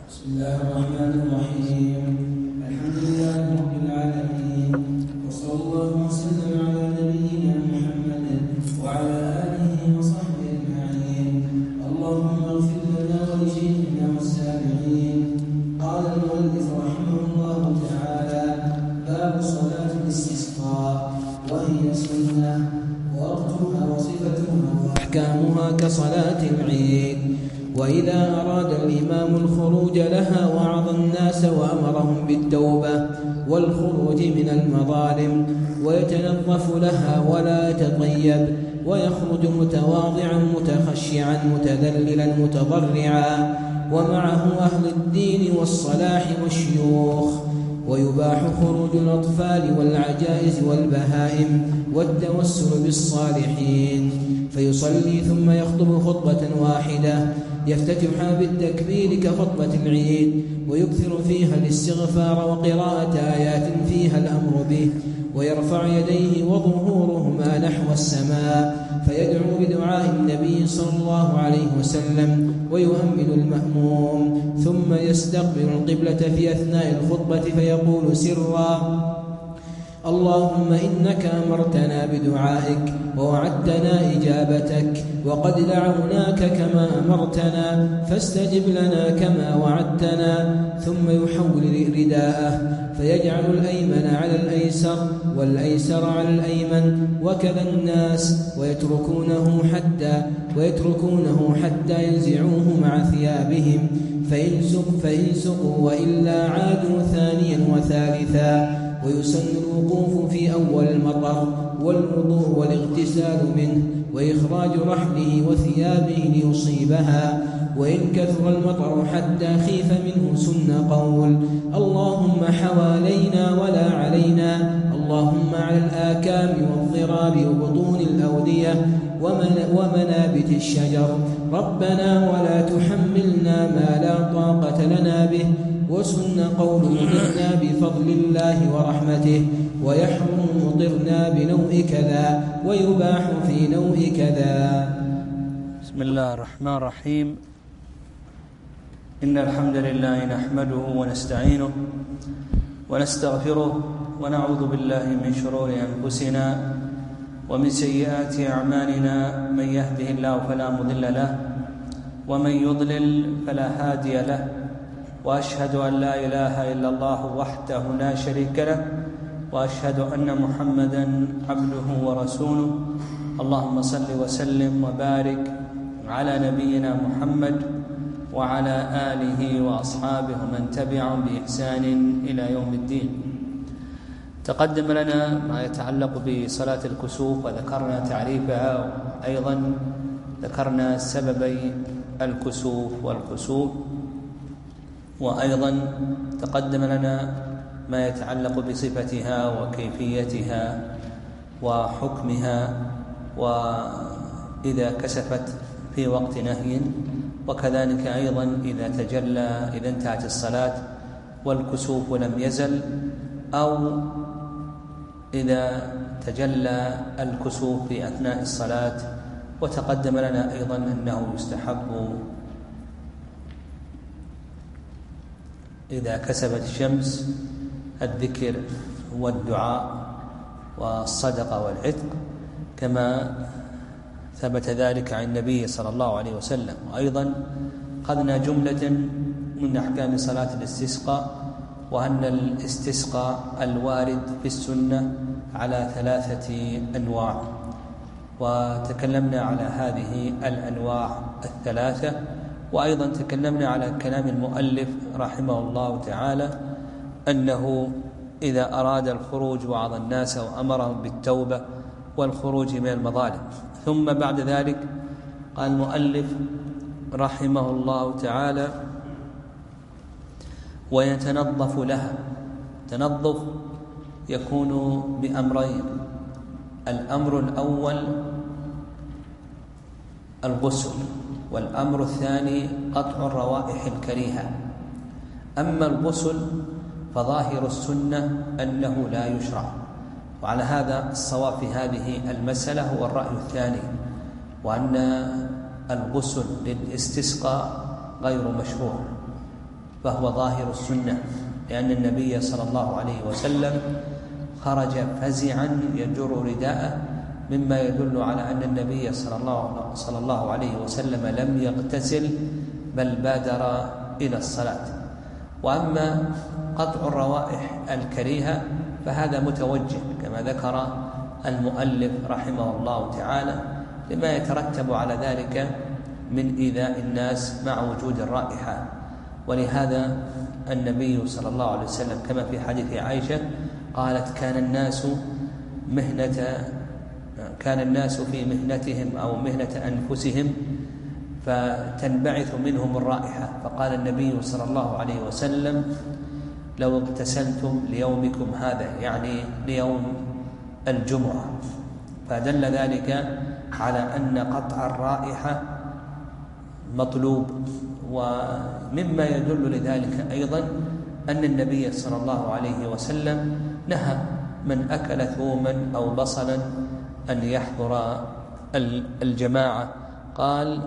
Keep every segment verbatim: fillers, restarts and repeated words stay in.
بسم الله الرحمن الرحيم. الحمد لله رب العالمين، وصلى الله وسلم على نبينا محمد وعلى آله وصحبه أجمعين. اللهم اغفر لنا ولشيخنا والسامعين. قال المؤلف رحمه الله تعالى: باب صلاة الاستسقاء، وهي سنة، ووقتها وصفتها وأحكامها كصلاة العيد. وإذا أراد الإمام الخروج لها وعظ الناس وأمرهم بالتوبة والخروج من المظالم، ويتنظف لها ولا يتطيب، ويخرج متواضعا متخشعا متذللا متضرعا، ومعه أهل الدين والصلاح والشيوخ. ويباح خروج الأطفال والعجائز والبهائم والتوسل بالصالحين، فيصلي ثم يخطب خطبة واحدة يفتتح بالتكبير كخطبة العيد، ويكثر فيها الاستغفار وقراءة آيات فيها الأمر به، ويرفع يديه وظهورهما نحو السماء، فيدعو بدعاء النبي صلى الله عليه وسلم، ويؤمن المأموم، ثم يستقبل القبلة في أثناء الخطبة فيقول سرا: اللهم إنك أمرتنا بدعائك ووعدتنا إجابتك، وقد دعوناك كما أمرتنا، فاستجب لنا كما وعدتنا. ثم يحول رداءه فيجعل الأيمن على الأيسر والأيسر على الأيمن، وكذا الناس، ويتركونه حتى ويتركونه حتى ينزعوه مع ثيابهم، فإن سق فإن سقوا وإلا عادوا ثانيا وثالثا. ويسن الوقوف في أول المطر والوضوء والاغتسال منه، وإخراج رحله وثيابه ليصيبها. وإن كثر المطر حتى خيف منه سن قول: اللهم حوالينا ولا علينا، اللهم على الآكام والضراب وبطون الأودية ومنابت الشجر، ربنا ولا تحملنا ما لا طاقة لنا به. وسن قول: مطرنا بفضل الله ورحمته، ويحرم مطرنا بنوء كذا، ويباح في نوء كذا. بسم الله الرحمن الرحيم. إن الحمد لله نحمده ونستعينه ونستغفره، ونعوذ بالله من شرور أنفسنا ومن سيئات أعمالنا. من يهده الله فلا مضل له، ومن يضلل فلا هادي له، وأشهد أن لا إله إلا الله وحده لا شريك له، وأشهد أن محمدا عبده ورسوله. اللهم صل وسلم وبارك على نبينا محمد وعلى آله وأصحابه من تبعهم بإحسان إلى يوم الدين. تقدم لنا ما يتعلق بصلاة الكسوف، وذكرنا تعريفها، أيضا ذكرنا سببي الكسوف والخسوف، وأيضا تقدم لنا ما يتعلق بصفتها وكيفيتها وحكمها، وإذا كسفت في وقت نهي، وكذلك أيضا إذا تجلى إذا انتهت الصلاة والكسوف لم يزل، أو إذا تجلى الكسوف في أثناء الصلاة. وتقدم لنا أيضا أنه يستحب إذا كسفت الشمس الذكر والدعاء والصدقة والعتق، كما ثبت ذلك عن النبي صلى الله عليه وسلم. وأيضا أخذنا جملة من أحكام صلاة الاستسقاء، وأن الاستسقاء الوارد في السنة على ثلاثة أنواع، وتكلمنا على هذه الأنواع الثلاثة. وأيضا تكلمنا على كلام المؤلف رحمه الله تعالى، أنه إذا أراد الخروج وعظ الناس وأمرهم بالتوبة والخروج من المظالم. ثم بعد ذلك قال المؤلف رحمه الله تعالى: ويتنظف لها. تنظف يكون بأمرين: الأمر الأول الغسل، والأمر الثاني قطع الروائح الكريهة. أما الغسل فظاهر السنة أنه لا يشرع، وعلى هذا الصواب في هذه المسألة هو الرأي الثاني، وأن الغسل للاستسقاء غير مشروع، فهو ظاهر السنة، لأن النبي صلى الله عليه وسلم خرج فزعا يجر رداءه، مما يدل على أن النبي صلى الله, صلى الله عليه وسلم لم يغتسل بل بادر إلى الصلاة. وأما قطع الروائح الكريهة فهذا متوجه كما ذكر المؤلف رحمه الله تعالى لما يترتب على ذلك من إيذاء الناس مع وجود الرائحة. ولهذا النبي صلى الله عليه وسلم كما في حديث عائشة قالت كان الناس مهنة كان الناس في مهنتهم أو مهنة أنفسهم فتنبعث منهم الرائحة، فقال النبي صلى الله عليه وسلم لو اغتسلتم ليومكم هذا، يعني ليوم الجمعة. فدل ذلك على أن قطع الرائحة مطلوب. ومما يدل لذلك أيضا أن النبي صلى الله عليه وسلم نهى من أكل ثوما أو بصلا أن يحضر الجماعة. قال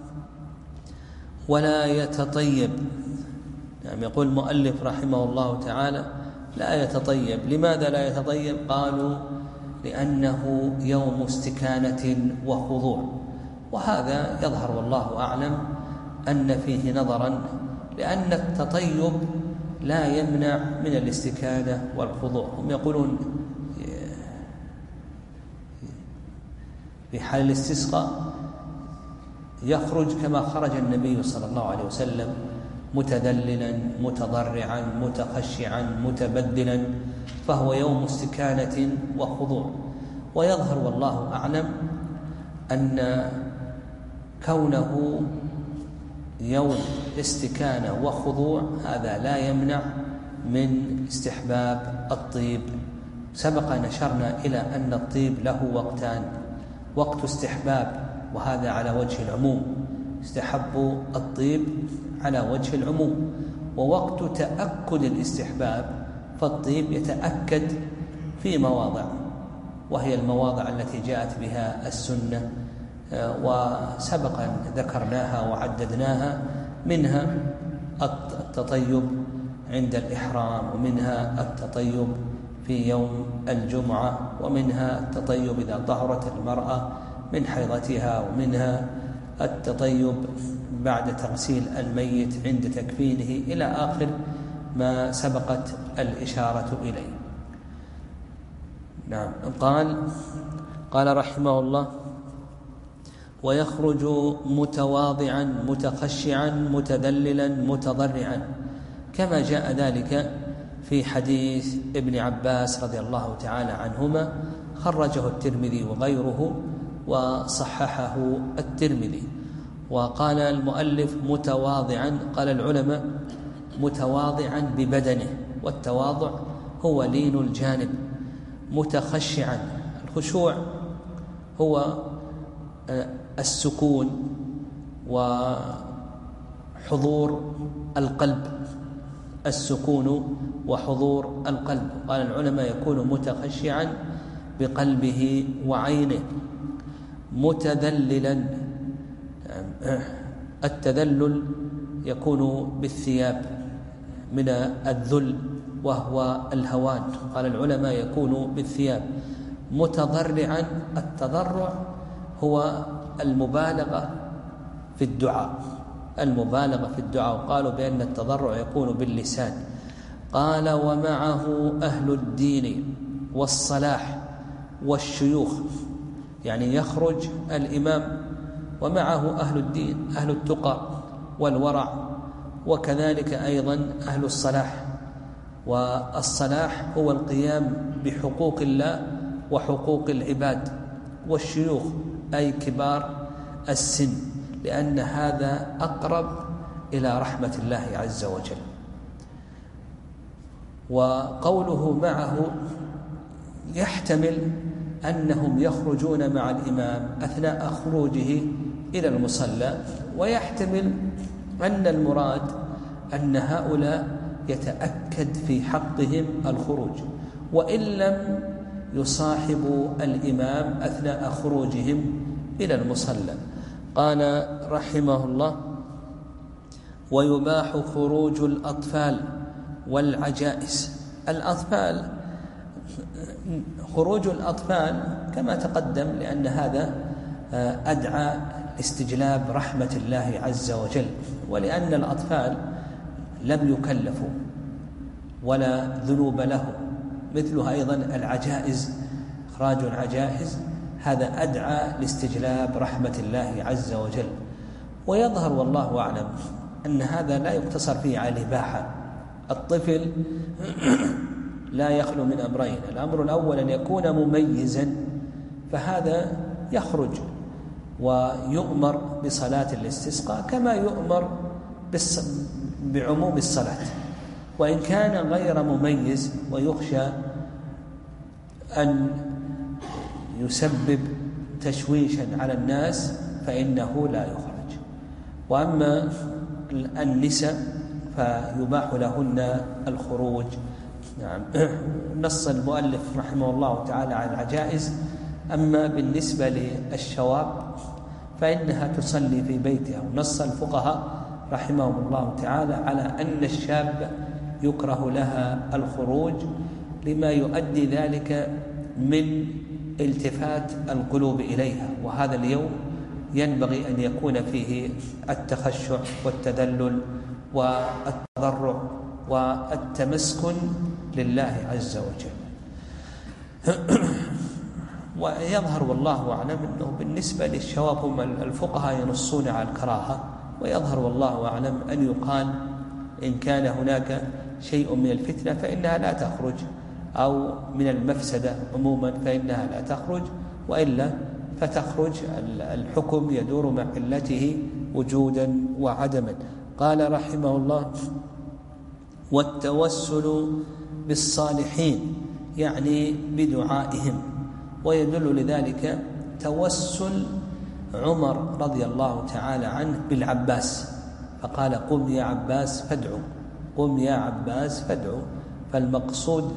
ولا يتطيب، يعني يقول المؤلف رحمه الله تعالى لا يتطيب. لماذا لا يتطيب؟ قالوا لأنه يوم استكانة وخضوع، وهذا يظهر والله أعلم أن فيه نظرا، لأن التطيب لا يمنع من الاستكانة والخضوع. هم يقولون في حال الاستسقاء يخرج كما خرج النبي صلى الله عليه وسلم متذللا متضرعا متخشعا متبدلا، فهو يوم استكانة وخضوع. ويظهر والله أعلم أن كونه يوم استكانة وخضوع هذا لا يمنع من استحباب الطيب. سبق نشرنا إلى أن الطيب له وقتان: وقت استحباب وهذا على وجه العموم، استحب الطيب على وجه العموم، ووقت تأكد الاستحباب فالطيب يتأكد في مواضع، وهي المواضع التي جاءت بها السنة وسبق ذكرناها وعددناها، منها التطيب عند الإحرام، ومنها التطيب في يوم الجمعة، ومنها التطيب إذا طهرت المرأة من حيضتها، ومنها التطيب بعد تغسيل الميت عند تكفينه، إلى آخر ما سبقت الإشارة إليه. نعم. قال قال رحمه الله ويخرج متواضعا متخشعا متذللا متضرعا، كما جاء ذلك في حديث ابن عباس رضي الله تعالى عنهما، خرجه الترمذي وغيره وصححه الترمذي. وقال المؤلف متواضعا، قال العلماء متواضعا ببدنه، والتواضع هو لين الجانب. متخشعا، الخشوع هو السكون وحضور القلب، السكون وحضور القلب. قال العلماء يكون متخشعا بقلبه وعينه. متذللا، التذلل يكون بالثياب من الذل وهو الهوان، قال العلماء يكون بالثياب. متضرعا، التضرع هو المبالغة في الدعاء، المبالغة في الدعاء، وقالوا بأن التضرع يكون باللسان. قال ومعه أهل الدين والصلاح والشيوخ، يعني يخرج الإمام ومعه أهل الدين، أهل التقى والورع، وكذلك أيضا أهل الصلاح. والصلاح هو القيام بحقوق الله وحقوق العباد. والشيوخ أي كبار السن، لأن هذا أقرب إلى رحمة الله عز وجل. وقوله معه يحتمل أنهم يخرجون مع الإمام أثناء خروجه إلى المصلى، ويحتمل أن المراد أن هؤلاء يتأكد في حقهم الخروج، وإن لم يصاحبوا الإمام أثناء خروجهم إلى المصلى. قال رحمه الله ويباح خروج الأطفال والعجائز. الأطفال، خروج الأطفال كما تقدم لأن هذا أدعى لاستجلاب رحمة الله عز وجل، ولأن الأطفال لم يكلفوا ولا ذنوب لهم، مثلها أيضا العجائز، إخراج العجائز هذا أدعى لاستجلاب رحمة الله عز وجل. ويظهر والله أعلم أن هذا لا يقتصر فيه على الإباحة. الطفل لا يخلو من أمرين: الأمر الأول أن يكون مميزا، فهذا يخرج ويؤمر بصلاة الاستسقاء كما يؤمر بعموم الصلاة. وإن كان غير مميز ويخشى أن يسبب تشويشا على الناس فإنه لا يخرج. وأما النساء فيباح لهن الخروج. نعم. نص المؤلف رحمه الله تعالى على العجائز. أما بالنسبة للشواب فإنها تصلي في بيتها. ونص الفقهاء رحمهم الله تعالى على أن الشاب يكره لها الخروج لما يؤدي ذلك من التفات القلوب إليها، وهذا اليوم ينبغي أن يكون فيه التخشع والتذلل والتضرع والتمسكن لله عز وجل. ويظهر والله أعلم أنه بالنسبة للشواب هم الفقهاء ينصون على الكراهة، ويظهر والله أعلم أن يقال إن كان هناك شيء من الفتنة فإنها لا تخرج، أو من المفسدة عموما فإنها لا تخرج، وإلا فتخرج. الحكم يدور مع علته وجودا وعدما. قال رحمه الله: والتوسل بالصالحين يعني بدعائهم. ويدل لذلك توسل عمر رضي الله تعالى عنه بالعباس، فقال: قم يا عباس فادعو، قم يا عباس فادعو. فالمقصود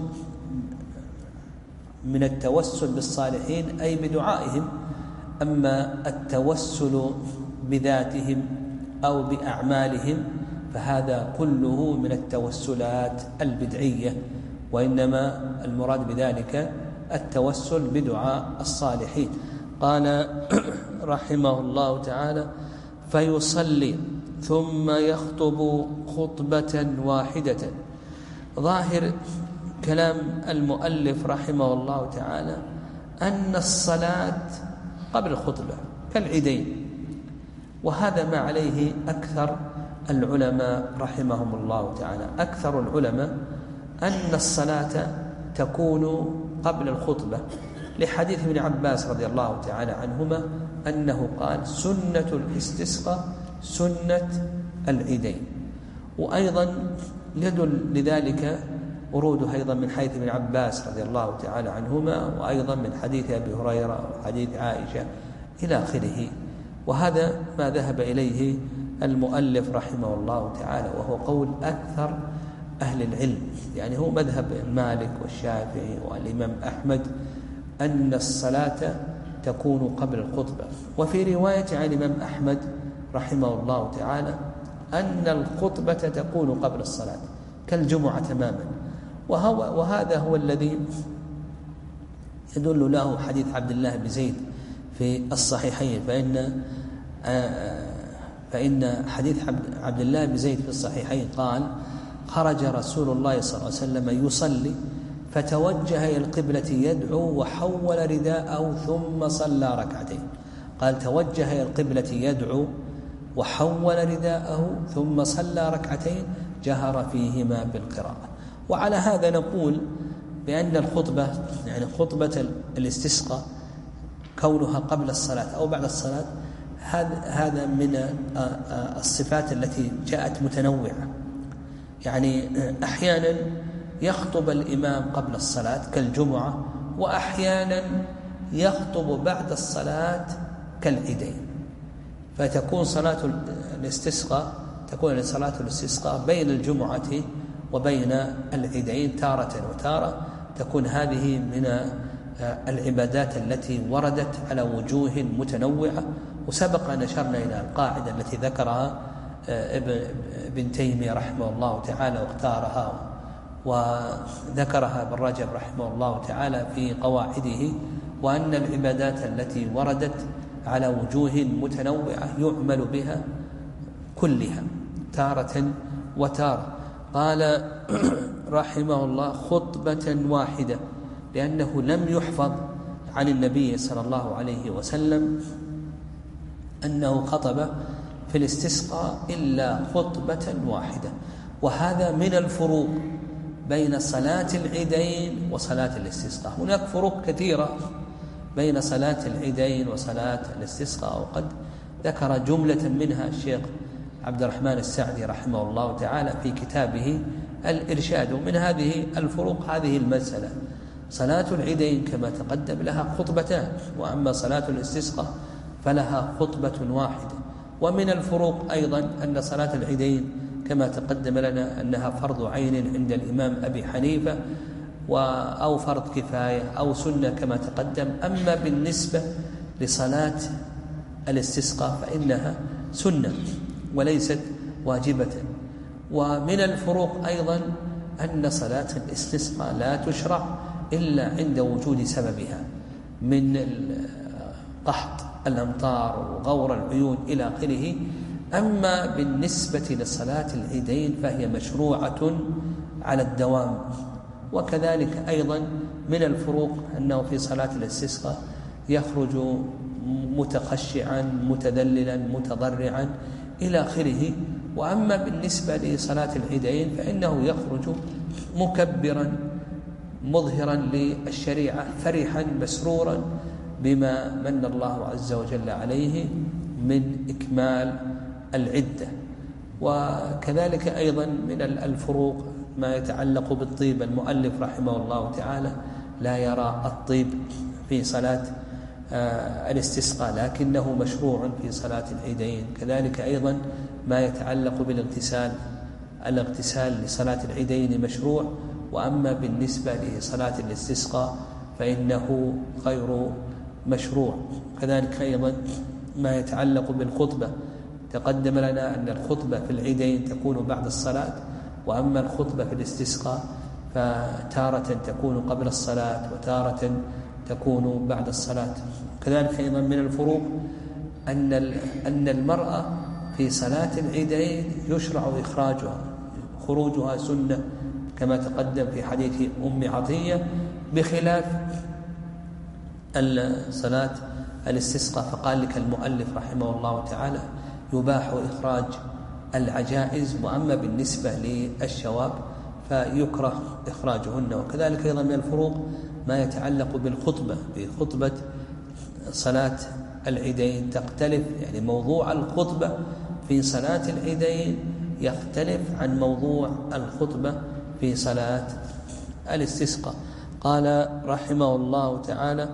من التوسل بالصالحين أي بدعائهم. أما التوسل بذاتهم أو بأعمالهم فهذا كله من التوسلات البدعية، وإنما المراد بذلك التوسل بدعاء الصالحين. قال رحمه الله تعالى: فيصلي ثم يخطب خطبة واحدة. ظاهر كلام المؤلف رحمه الله تعالى أن الصلاة قبل الخطبة كالعيدين، وهذا ما عليه أكثر العلماء رحمهم الله تعالى. أكثر العلماء أن الصلاة تكون قبل الخطبة، لحديث ابن عباس رضي الله تعالى عنهما أنه قال: سنة الاستسقاء سنة العيدين. وأيضا يدل لذلك وروده أيضا من حديث ابن عباس رضي الله تعالى عنهما، وأيضا من حديث أبي هريرة وحديث عائشة إلى آخره. وهذا ما ذهب إليه المؤلف رحمه الله تعالى، وهو قول أكثر أهل العلم، يعني هو مذهب مالك والشافعي والإمام أحمد، أن الصلاة تكون قبل الخطبة. وفي رواية عن الإمام أحمد رحمه الله تعالى أن الخطبة تكون قبل الصلاة كالجمعة تماما. وهو وهذا هو الذي يدل له حديث عبد الله بن زيد في الصحيحين، فإن فإن حديث عبد الله بن زيد في الصحيحين قال: خرج رسول الله صلى الله عليه وسلم يصلي فتوجه إلى القبلة يدعو وحول رداءه ثم صلى ركعتين. قال: توجه إلى القبلة يدعو وحول رداءه ثم صلى ركعتين جهر فيهما بالقراءة. وعلى هذا نقول بأن الخطبة يعني خطبة الاستسقاء كونها قبل الصلاة أو بعد الصلاة هذا من الصفات التي جاءت متنوعة. يعني أحيانا يخطب الإمام قبل الصلاة كالجمعة، وأحيانا يخطب بعد الصلاة كالعيدين، فتكون صلاة الاستسقاء تكون صلاة الاستسقاء بين الجمعة وبين العيدين تارة وتارة. تكون هذه من العبادات التي وردت على وجوه متنوعة. وسبق أن أشرنا إلى القاعدة التي ذكرها ابن تيمية رحمه الله تعالى واختارها وذكرها ابن رجب رحمه الله تعالى في قواعده، وأن العبادات التي وردت على وجوه متنوعة يعمل بها كلها تارة وتارة. قال رحمه الله خطبة واحدة، لأنه لم يحفظ عن النبي صلى الله عليه وسلم أنه خطب في الاستسقاء إلا خطبة واحدة. وهذا من الفروق بين صلاة العيدين وصلاة الاستسقاء. هناك فروق كثيرة بين صلاة العيدين وصلاة الاستسقاء، وقد ذكر جملة منها الشيخ عبد الرحمن السعدي رحمه الله تعالى في كتابه الإرشاد. ومن هذه الفروق هذه المسألة: صلاة العيدين كما تقدم لها خطبتان، وأما صلاة الاستسقاء فلها خطبة واحدة. ومن الفروق أيضا أن صلاة العيدين كما تقدم لنا أنها فرض عين عند الإمام أبي حنيفة أو فرض كفاية أو سنة كما تقدم. أما بالنسبة لصلاة الاستسقاء فإنها سنة وليست واجبة. ومن الفروق أيضا أن صلاة الاستسقاء لا تشرع إلا عند وجود سببها من قحط الأمطار وغور العيون إلى آخره. أما بالنسبة لصلاة العيدين فهي مشروعة على الدوام. وكذلك أيضا من الفروق أنه في صلاة الاستسقاء يخرج متخشعا متذللا متضرعا إلى آخره. وأما بالنسبة لصلاة العيدين فإنه يخرج مكبرا مظهرا للشريعة فرحا مسرورا بما من الله عز وجل عليه من إكمال العدة. وكذلك أيضا من الفروق ما يتعلق بالطيب. المؤلف رحمه الله تعالى لا يرى الطيب في صلاة الاستسقاء لكنه مشروع في صلاة العيدين. كذلك أيضا ما يتعلق بالاغتسال، الاغتسال لصلاة العيدين مشروع، وأما بالنسبة لصلاة الاستسقاء فإنه غير مشروع. كذلك أيضا ما يتعلق بالخطبة، تقدم لنا أن الخطبة في العيدين تكون بعد الصلاة، وأما الخطبة في الاستسقاء فتارة تكون قبل الصلاة وتارة تكون بعد الصلاة. كذلك أيضا من الفروق أن أن المرأة في صلاة العيدين يشرع إخراجها، خروجها سنة كما تقدم في حديث أم عطية، بخلاف صلاة الاستسقاء. فقال لك المؤلف رحمه الله تعالى يباح إخراج العجائز، وأما بالنسبة للشواب فيكره إخراجهن. وكذلك أيضا من الفروق ما يتعلق بالخطبة. بخطبة صلاة العيدين تختلف، يعني موضوع الخطبة في صلاة العيدين يختلف عن موضوع الخطبة في صلاة الاستسقاء. قال رحمه الله تعالى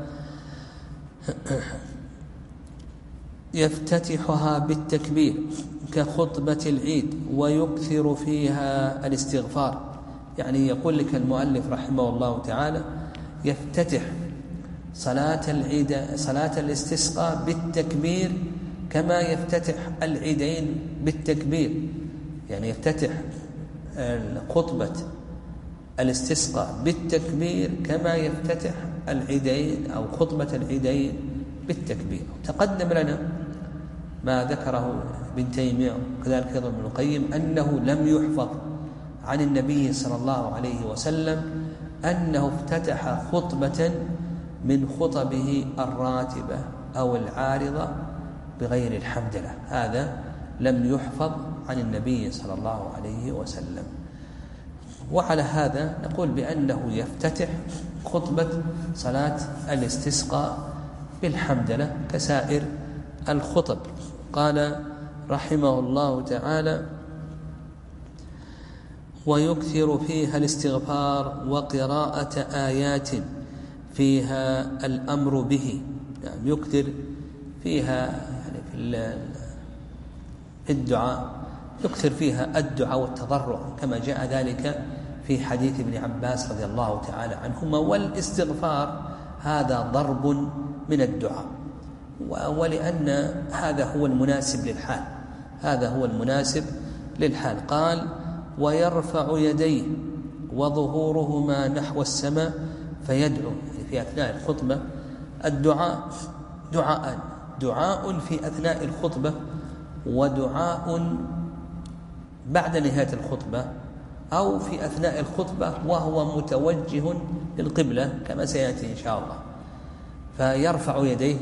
يفتتحها بالتكبير كخطبة العيد ويكثر فيها الاستغفار. يعني يقول لك المؤلف رحمه الله تعالى يفتتح صلاة العيد صلاة الاستسقاء بالتكبير كما يفتتح العيدين بالتكبير. يعني يفتتح خطبة الاستسقاء بالتكبير كما يفتتح العيدين أو خطبة العيدين بالتكبير. تقدم لنا ما ذكره ابن تيمية وكذلك أيضا ابن القيم أنه لم يحفظ عن النبي صلى الله عليه وسلم أنه افتتح خطبة من خطبه الراتبة أو العارضة بغير الحمدلة. هذا لم يحفظ عن النبي صلى الله عليه وسلم. وعلى هذا نقول بأنه يفتتح خطبة صلاة الاستسقاء بالحمدلة كسائر الخطب. قال رحمه الله تعالى ويكثر فيها الاستغفار وقراءة آيات فيها الأمر به. يعني يكثر فيها يعني في الدعاء يكثر فيها الدعاء والتضرع كما جاء ذلك في حديث ابن عباس رضي الله تعالى عنهما. والاستغفار هذا ضرب من الدعاء، ولأن هذا هو المناسب للحال. هذا هو المناسب للحال. قال ويرفع يديه وظهورهما نحو السماء فيدعو، يعني في أثناء الخطبة الدعاء دعاء دعاء في أثناء الخطبة ودعاء بعد نهاية الخطبة أو في أثناء الخطبة وهو متوجه للقبلة كما سيأتي إن شاء الله. فيرفع يديه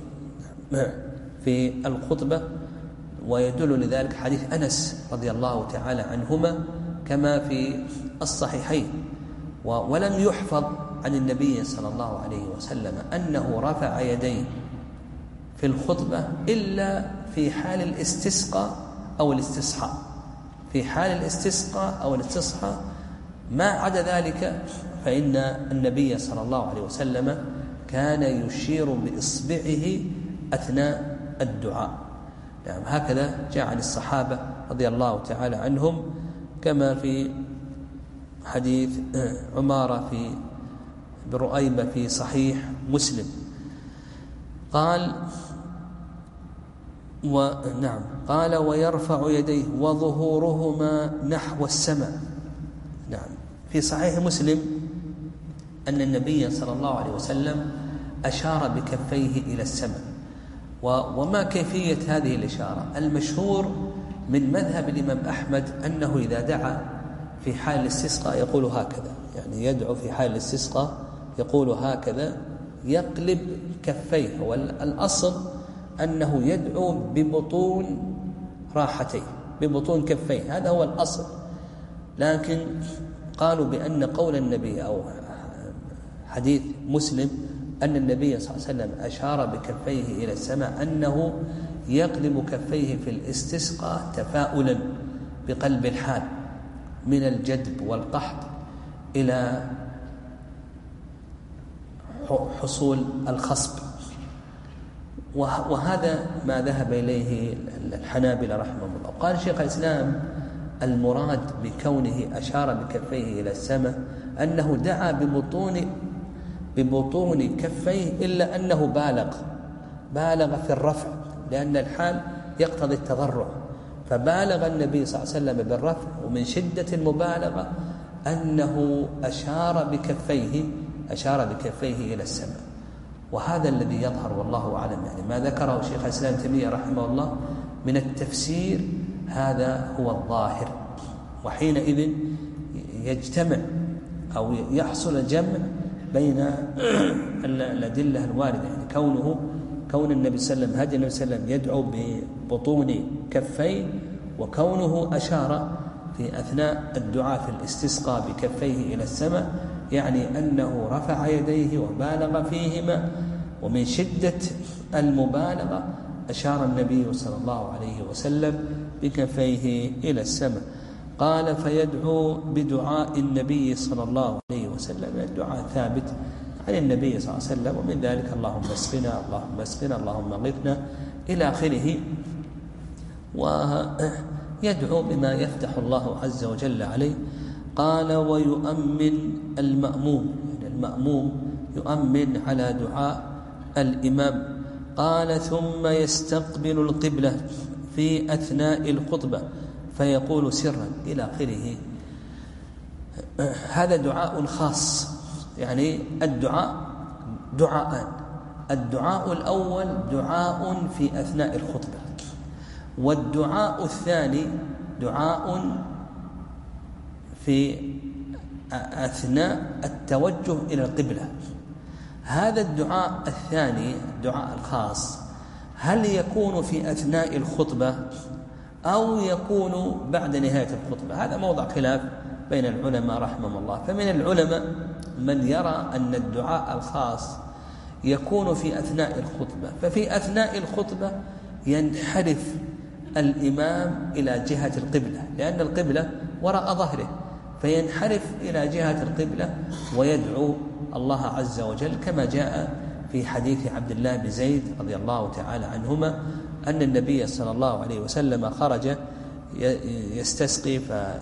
في الخطبة، ويدل لذلك حديث أنس رضي الله تعالى عنهما كما في الصحيحين. ولم يحفظ عن النبي صلى الله عليه وسلم أنه رفع يديه في الخطبة إلا في حال الاستسقاء أو الاستصحاء، في حال الاستسقاء أو الاستصحاء. ما عدا ذلك فإن النبي صلى الله عليه وسلم كان يشير بإصبعه أثناء الدعاء. يعني هكذا جاء عن الصحابة رضي الله تعالى عنهم كما في حديث عمارة في برؤيبة في صحيح مسلم. قال ونعم قال ويرفع يديه وظهورهما نحو السماء. نعم في صحيح مسلم أن النبي صلى الله عليه وسلم أشار بكفيه إلى السماء. وما كيفية هذه الإشارة؟ المشهور من مذهب الإمام أحمد أنه إذا دعا في حال الاستسقاء يقول هكذا، يعني يدعو في حال الاستسقاء يقول هكذا يقلب كفيه. والأصل أنه يدعو ببطون راحتيه ببطون كفيه، هذا هو الأصل. لكن قالوا بأن قول النبي أو حديث مسلم أن النبي صلى الله عليه وسلم أشار بكفيه إلى السماء أنه يقلب كفيه في الاستسقاء تفاؤلا بقلب الحال من الجدب والقحط إلى حصول الخصب. وهذا ما ذهب إليه الحنابلة رحمهم الله. قال شيخ الإسلام المراد بكونه أشار بكفيه إلى السماء أنه دعا ببطون ببطون كفيه إلا أنه بالغ بالغ في الرفع، لأن الحال يقتضي التضرع، فبالغ النبي صلى الله عليه وسلم بالرفع. ومن شدة المبالغة أنه أشار بكفيه أشار بكفيه إلى السماء. وهذا الذي يظهر والله أعلم، يعني ما ذكره شيخ الإسلام ابن تيمية رحمه الله من التفسير هذا هو الظاهر. وحينئذ يجتمع أو يحصل الجمع بين الأدلة الواردة، يعني كونه كون النبي صلى الله عليه وسلم هدي النبي صلى الله عليه وسلم يدعو ببطون كفيه، وكونه أشار في أثناء الدعاء في الاستسقاء بكفيه إلى السماء، يعني أنه رفع يديه وبالغ فيهما. ومن شدة المبالغة أشار النبي صلى الله عليه وسلم بكفيه إلى السماء. قال فيدعو بدعاء النبي صلى الله عليه وسلم، الدعاء ثابت عن النبي صلى الله عليه وسلم، ومن ذلك اللهم اسقنا اللهم اسقنا اللهم اغثنا إلى آخره. ويدعو بما يفتح الله عز وجل عليه. قال ويؤمن المأموم، يعني المأموم يؤمن على دعاء الإمام. قال ثم يستقبل القبلة في أثناء الخطبة فيقول سرا إلى آخره. هذا دعاء خاص، يعني الدعاء دعاءان. الدعاء الأول دعاء في أثناء الخطبة، والدعاء الثاني دعاء في أثناء التوجه إلى القبلة. هذا الدعاء الثاني الدعاء الخاص هل يكون في أثناء الخطبة أو يكون بعد نهاية الخطبة؟ هذا موضع خلاف بين العلماء رحمهم الله. فمن العلماء من يرى أن الدعاء الخاص يكون في أثناء الخطبة، ففي أثناء الخطبة ينحرف الإمام إلى جهة القبلة، لأن القبلة وراء ظهره، فينحرف إلى جهة القبلة ويدعو الله عز وجل كما جاء في حديث عبد الله بن زيد رضي الله تعالى عنهما أن النبي صلى الله عليه وسلم خرج يستسقي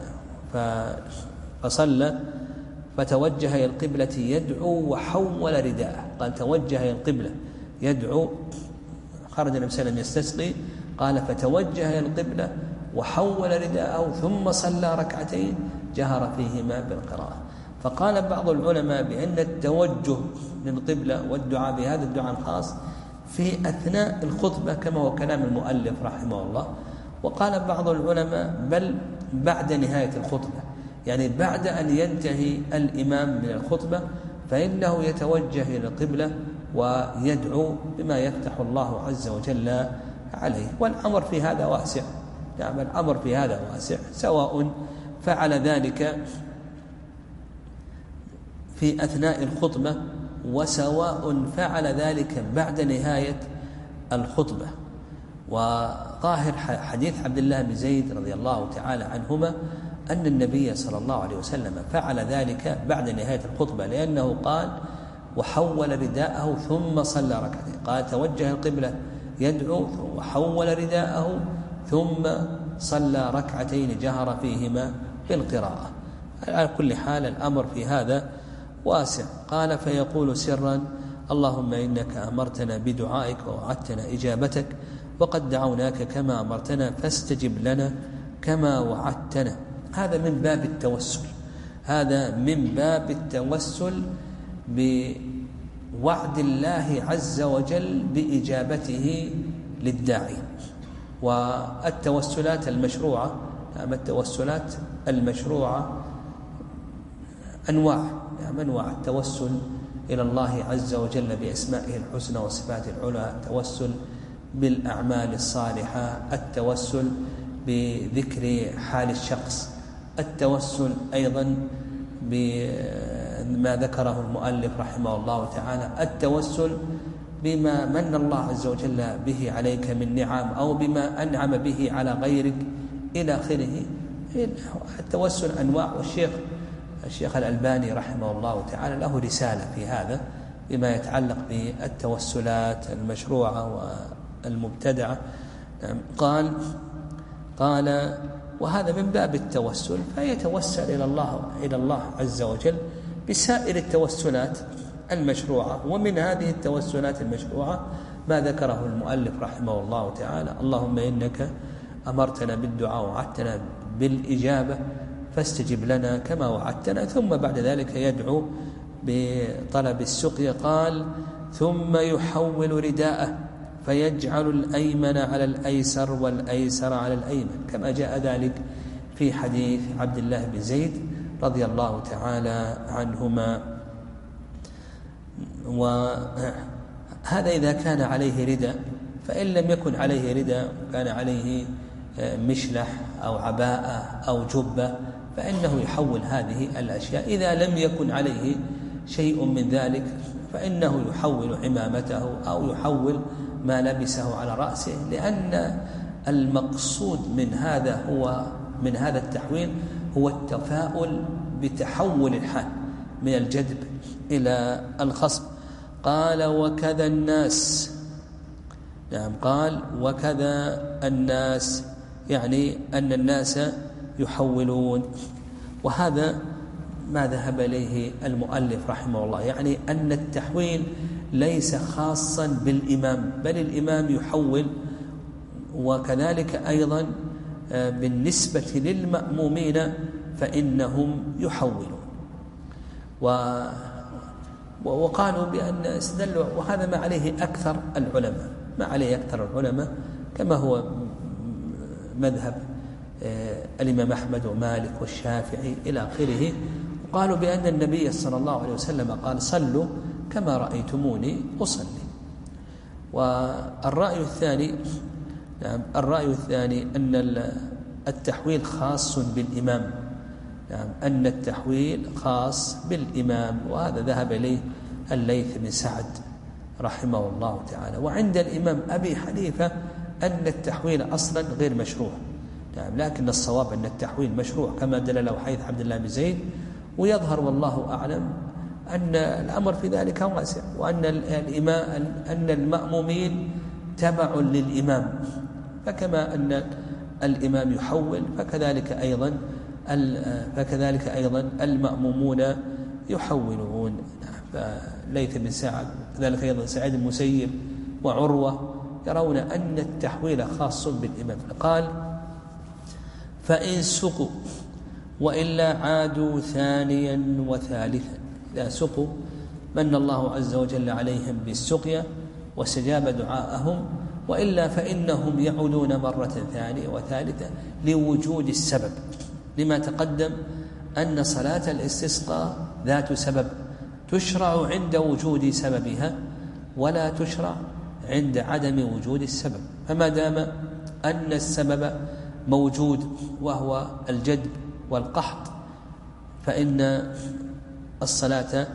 فصلى فتوجه إلى القبلة يدعو وحول رداءه. قال توجه إلى القبلة يدعو، خرج النبي صلى الله عليه وسلم يستسقي قال فتوجه إلى القبلة وحول رداءه ثم صلى ركعتين جهر فيهما بالقراءة. فقال بعض العلماء بأن التوجه للقبلة والدعاء بهذا الدعاء الخاص في أثناء الخطبة كما هو كلام المؤلف رحمه الله. وقال بعض العلماء بل بعد نهاية الخطبة، يعني بعد أن ينتهي الإمام من الخطبة فإنه يتوجه إلى القبلة ويدعو بما يفتح الله عز وجل عليه. والأمر في هذا واسع، يعني الأمر في هذا واسع، سواء فعل ذلك في أثناء الخطبة وسواء فعل ذلك بعد نهاية الخطبة. وظاهر حديث عبد الله بن زيد رضي الله تعالى عنهما أن النبي صلى الله عليه وسلم فعل ذلك بعد نهاية الخطبة، لأنه قال وحول رداءه ثم صلى ركعتين، قال توجه القبلة يدعو وحول رداءه ثم صلى ركعتين جهر فيهما بالقراءة. على كل حال الأمر في هذا واسع. قال فيقول سرا اللهم إنك أمرتنا بدعائك ووعدتنا إجابتك وقد دعوناك كما أمرتنا فاستجب لنا كما وعدتنا. هذا من باب التوسل، هذا من باب التوسل بوعد الله عز وجل بإجابته للداعي. والتوسلات المشروعة يعني التوسلات المشروعة أنواع، يعني أنواع التوسل إلى الله عز وجل بأسمائه الحسنى وصفاته العلى، التوسل بالأعمال الصالحة، التوسل بذكر حال الشخص، التوسل أيضا بما ذكره المؤلف رحمه الله تعالى، التوسل بما من الله عز وجل به عليك من نعم أو بما أنعم به على غيرك إلى آخره. التوسل أنواع، والشيخ الشيخ الألباني رحمه الله تعالى له رسالة في هذا بما يتعلق بالتوسلات المشروعة والمبتدعة. قال قال وهذا من باب التوسل، فيتوسل إلى الله إلى الله عز وجل بسائر التوسلات المشروعة. ومن هذه التوسلات المشروعة ما ذكره المؤلف رحمه الله تعالى اللهم إنك أمرتنا بالدعاء ووعدتنا بالإجابة فاستجب لنا كما وعدتنا. ثم بعد ذلك يدعو بطلب السقيا. قال ثم يحول رداءه فيجعل الأيمن على الأيسر والأيسر على الأيمن كما جاء ذلك في حديث عبد الله بن زيد رضي الله تعالى عنهما. وهذا إذا كان عليه رداء، فإن لم يكن عليه رداء وكان عليه مشلح أو عباءة أو جبة فإنه يحول هذه الأشياء. إذا لم يكن عليه شيء من ذلك فإنه يحول عمامته أو يحول ما لبسه على رأسه، لأن المقصود من هذا هو من هذا التحويل هو التفاؤل بتحول الحال من الجذب إلى الخصب. قال وكذا الناس، نعم قال وكذا الناس، يعني أن الناس يحولون. وهذا ما ذهب إليه المؤلف رحمه الله، يعني أن التحويل ليس خاصا بالإمام بل الإمام يحول، وكذلك أيضا بالنسبة للمأمومين فإنهم يحولون. وقالوا بأن استدلوا، وهذا ما عليه أكثر العلماء ما عليه أكثر العلماء كما هو مذهب الإمام أحمد ومالك والشافعي إلى آخره. وقالوا بأن النبي صلى الله عليه وسلم قال صلوا كما رأيتموني أصلي. والرأي الثاني نعم الرأي الثاني أن التحويل خاص بالإمام، نعم أن التحويل خاص بالإمام، وهذا ذهب إليه الليث بن سعد رحمه الله تعالى. وعند الإمام أبي حنيفة أن التحويل أصلا غير مشروع، نعم لكن الصواب أن التحويل مشروع كما دل له حديث عبد الله بن زيد. ويظهر والله أعلم أن الأمر في ذلك واسع، وأن الإمام أن المأمومين تبع للإمام، فكما أن الإمام يحول فكذلك أيضا فكذلك أيضا المأمومون يحولون. فليث بن سعد كذلك أيضا سعيد المسيب وعروة يرون أن التحويل خاص بالإمام. قال: فإن سقوا وإلا عادوا ثانيا وثالثا. إذا سقوا من الله عز وجل عليهم بالسقيا واستجاب دعاءهم، وإلا فإنهم يعودون مرة ثانية وثالثة لوجود السبب، لما تقدم أن صلاة الاستسقاء ذات سبب تشرع عند وجود سببها ولا تشرع عند عدم وجود السبب. فما دام أن السبب موجود وهو الجدب والقحط فإن الصلاة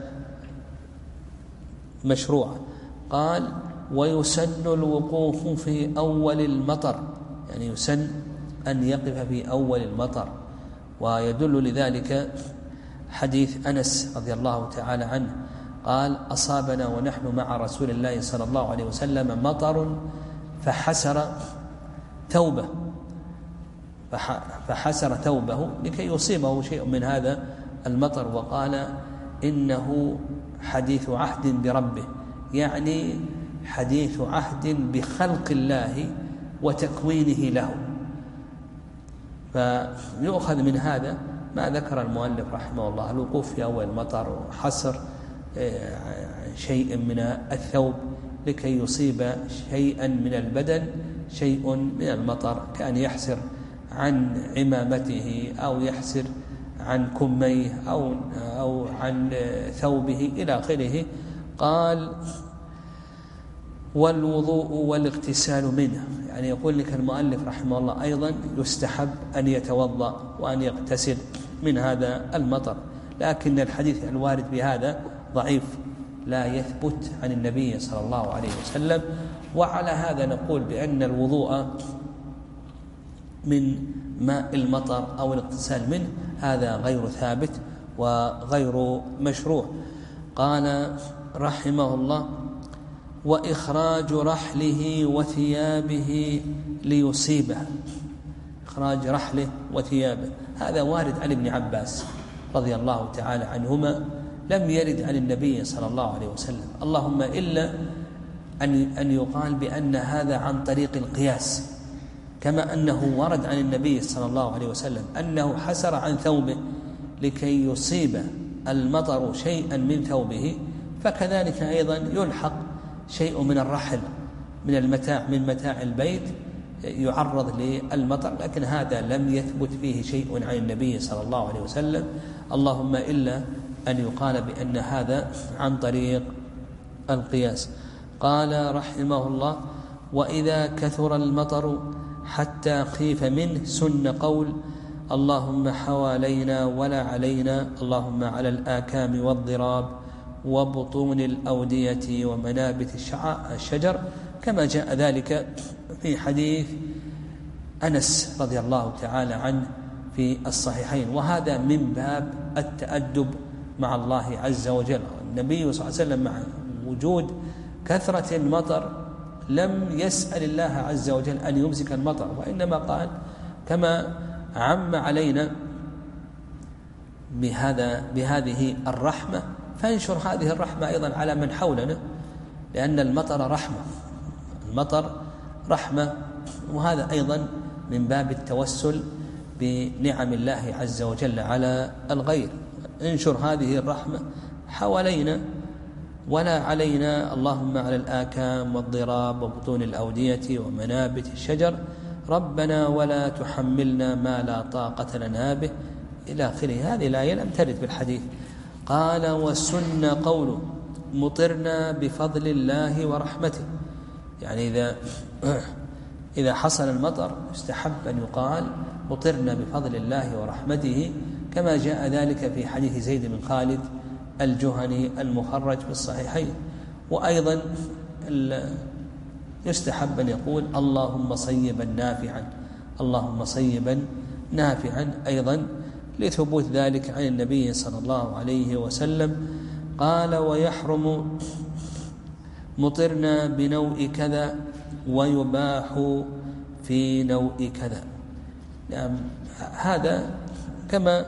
مشروعة. قال: ويسن الوقوف في أول المطر، يعني يسن أن يقف في أول المطر. ويدل لذلك حديث أنس رضي الله تعالى عنه قال: أصابنا ونحن مع رسول الله صلى الله عليه وسلم مطر فحسر ثوبه فحسر ثوبه لكي يصيبه شيء من هذا المطر، وقال: إنه حديث عهد بربه، يعني حديث عهد بخلق الله وتكوينه له. فيؤخذ من هذا ما ذكر المؤلف رحمه الله: الوقوف في أول المطر وحسر شيء من الثوب لكي يصيب شيئا من البدن شيء من المطر، كأن يحسر عن عمامته أو يحسر عن كميه أو, أو عن ثوبه إلى آخره. قال: والوضوء والاغتسال منه، يعني يقول لك المؤلف رحمه الله أيضا يستحب أن يتوضأ وأن يغتسل من هذا المطر، لكن الحديث الوارد بهذا ضعيف لا يثبت عن النبي صلى الله عليه وسلم. وعلى هذا نقول بأن الوضوء من ماء المطر أو الاغتسال منه هذا غير ثابت وغير مشروع. قال رحمه الله: وإخراج رحله وثيابه ليصيبه. إخراج رحله وثيابه هذا وارد عن ابن عباس رضي الله تعالى عنهما، لم يرد عن النبي صلى الله عليه وسلم، اللهم إلا أن أن يقال بأن هذا عن طريق القياس، كما أنه ورد عن النبي صلى الله عليه وسلم أنه حسر عن ثوبه لكي يصيب المطر شيئا من ثوبه، فكذلك أيضا يلحق شيء من الرحل من المتاع من متاع البيت يعرض للمطر، لكن هذا لم يثبت فيه شيء عن النبي صلى الله عليه وسلم، اللهم إلا أن يقال بأن هذا عن طريق القياس. قال رحمه الله: وإذا كثر المطر حتى خيف منه سن قول: اللهم حوالينا ولا علينا، اللهم على الآكام والضراب وبطون الأودية ومنابت الشجر، كما جاء ذلك في حديث أنس رضي الله تعالى عنه في الصحيحين. وهذا من باب التأدب مع الله عز وجل. النبي صلى الله عليه وسلم مع وجود كثرة المطر لم يسأل الله عز وجل أن يمسك المطر، وإنما قال كما عم علينا بهذا بهذه الرحمة فانشر هذه الرحمة أيضا على من حولنا، لأن المطر رحمة المطر رحمة وهذا أيضا من باب التوسل بنعم الله عز وجل على الغير. انشر هذه الرحمة حوالينا ولا علينا، اللهم على الآكام والضراب وبطون الأودية ومنابت الشجر، ربنا ولا تحملنا ما لا طاقة لنا به، إلى آخره. هذه الآية لم ترد بالحديث. قال: والسن قوله: مطرنا بفضل الله ورحمته، يعني إذا إذا حصل المطر يستحب أن يقال مطرنا بفضل الله ورحمته، كما جاء ذلك في حديث زيد بن خالد الجهني المخرج في الصحيحين. وأيضا يستحب أن يقول اللهم صيبا نافعا، اللهم صيبا نافعا أيضا لثبوت ذلك عن النبي صلى الله عليه وسلم. قال: ويحرم مطرنا بنوء كذا ويباح في نوء كذا. يعني هذا كما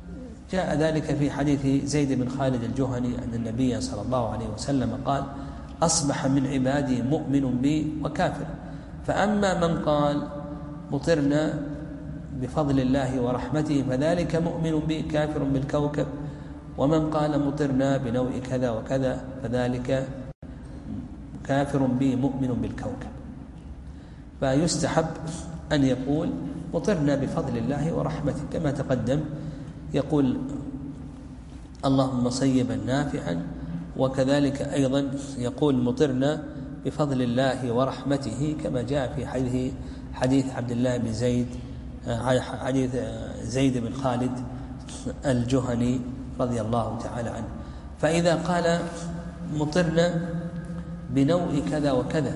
جاء ذلك في حديث زيد بن خالد الجهني أن النبي صلى الله عليه وسلم قال: أصبح من عبادي مؤمن بي وكافر. فأما من قال مطرنا بفضل الله ورحمته فذلك مؤمن بي كافر بالكوكب، ومن قال مطرنا بنوء كذا وكذا فذلك كافر بي مؤمن بالكوكب. فيستحب أن يقول مطرنا بفضل الله ورحمته كما تقدم، يقول اللهم صيبا نافعا، وكذلك أيضا يقول مطرنا بفضل الله ورحمته كما جاء في حديث حديث عبد الله بن زيد حديث زيد بن خالد الجهني رضي الله تعالى عنه. فإذا قال مطرنا بنوء كذا وكذا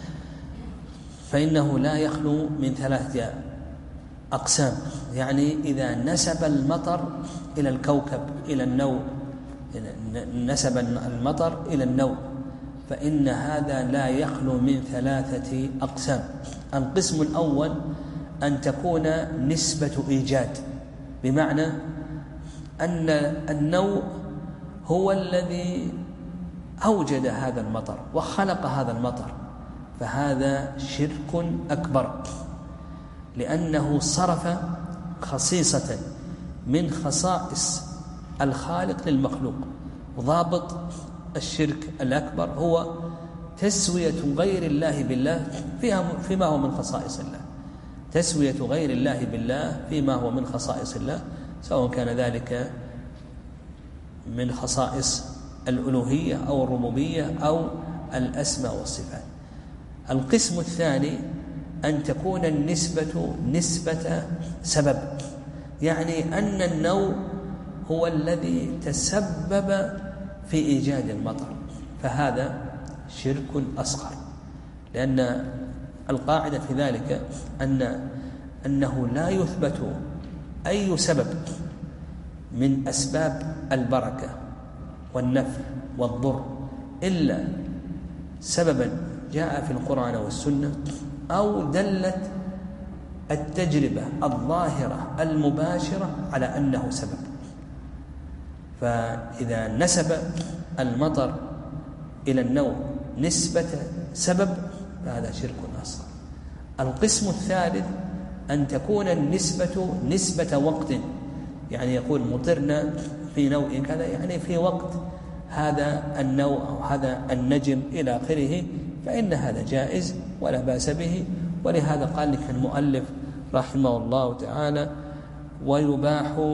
فإنه لا يخلو من ثلاثة أقسام، يعني إذا نسب المطر إلى الكوكب إلى النوء، نسب المطر إلى النوء فإن هذا لا يخلو من ثلاثة أقسام. القسم الأول أن تكون نسبة إيجاد، بمعنى أن النوء هو الذي أوجد هذا المطر وخلق هذا المطر، فهذا شرك أكبر، لأنه صرف خصيصة من خصائص الخالق للمخلوق. ضابط الشرك الأكبر هو تسوية غير الله بالله فيما هو من خصائص الله، تسوية غير الله بالله فيما هو من خصائص الله، سواء كان ذلك من خصائص الألوهية أو الربوبية أو الأسماء والصفات. القسم الثاني أن تكون النسبة نسبة سبب، يعني أن النوء هو الذي تسبب في إيجاد المطر، فهذا شرك أصغر، لأن القاعدة في ذلك أن أنه لا يثبت أي سبب من أسباب البركة والنفع والضر إلا سببا جاء في القرآن والسنة أو دلت التجربة الظاهرة المباشرة على أنه سبب. فإذا نسب المطر إلى النوء نسبة سبب فهذا شرك أصغر. القسم الثالث أن تكون النسبة نسبة وقت، يعني يقول مطرنا في نوء كذا، يعني في وقت هذا النوء أو هذا النجم إلى آخره، فإن هذا جائز ولا بأس به. ولهذا قال لك المؤلف رحمه الله تعالى ويباح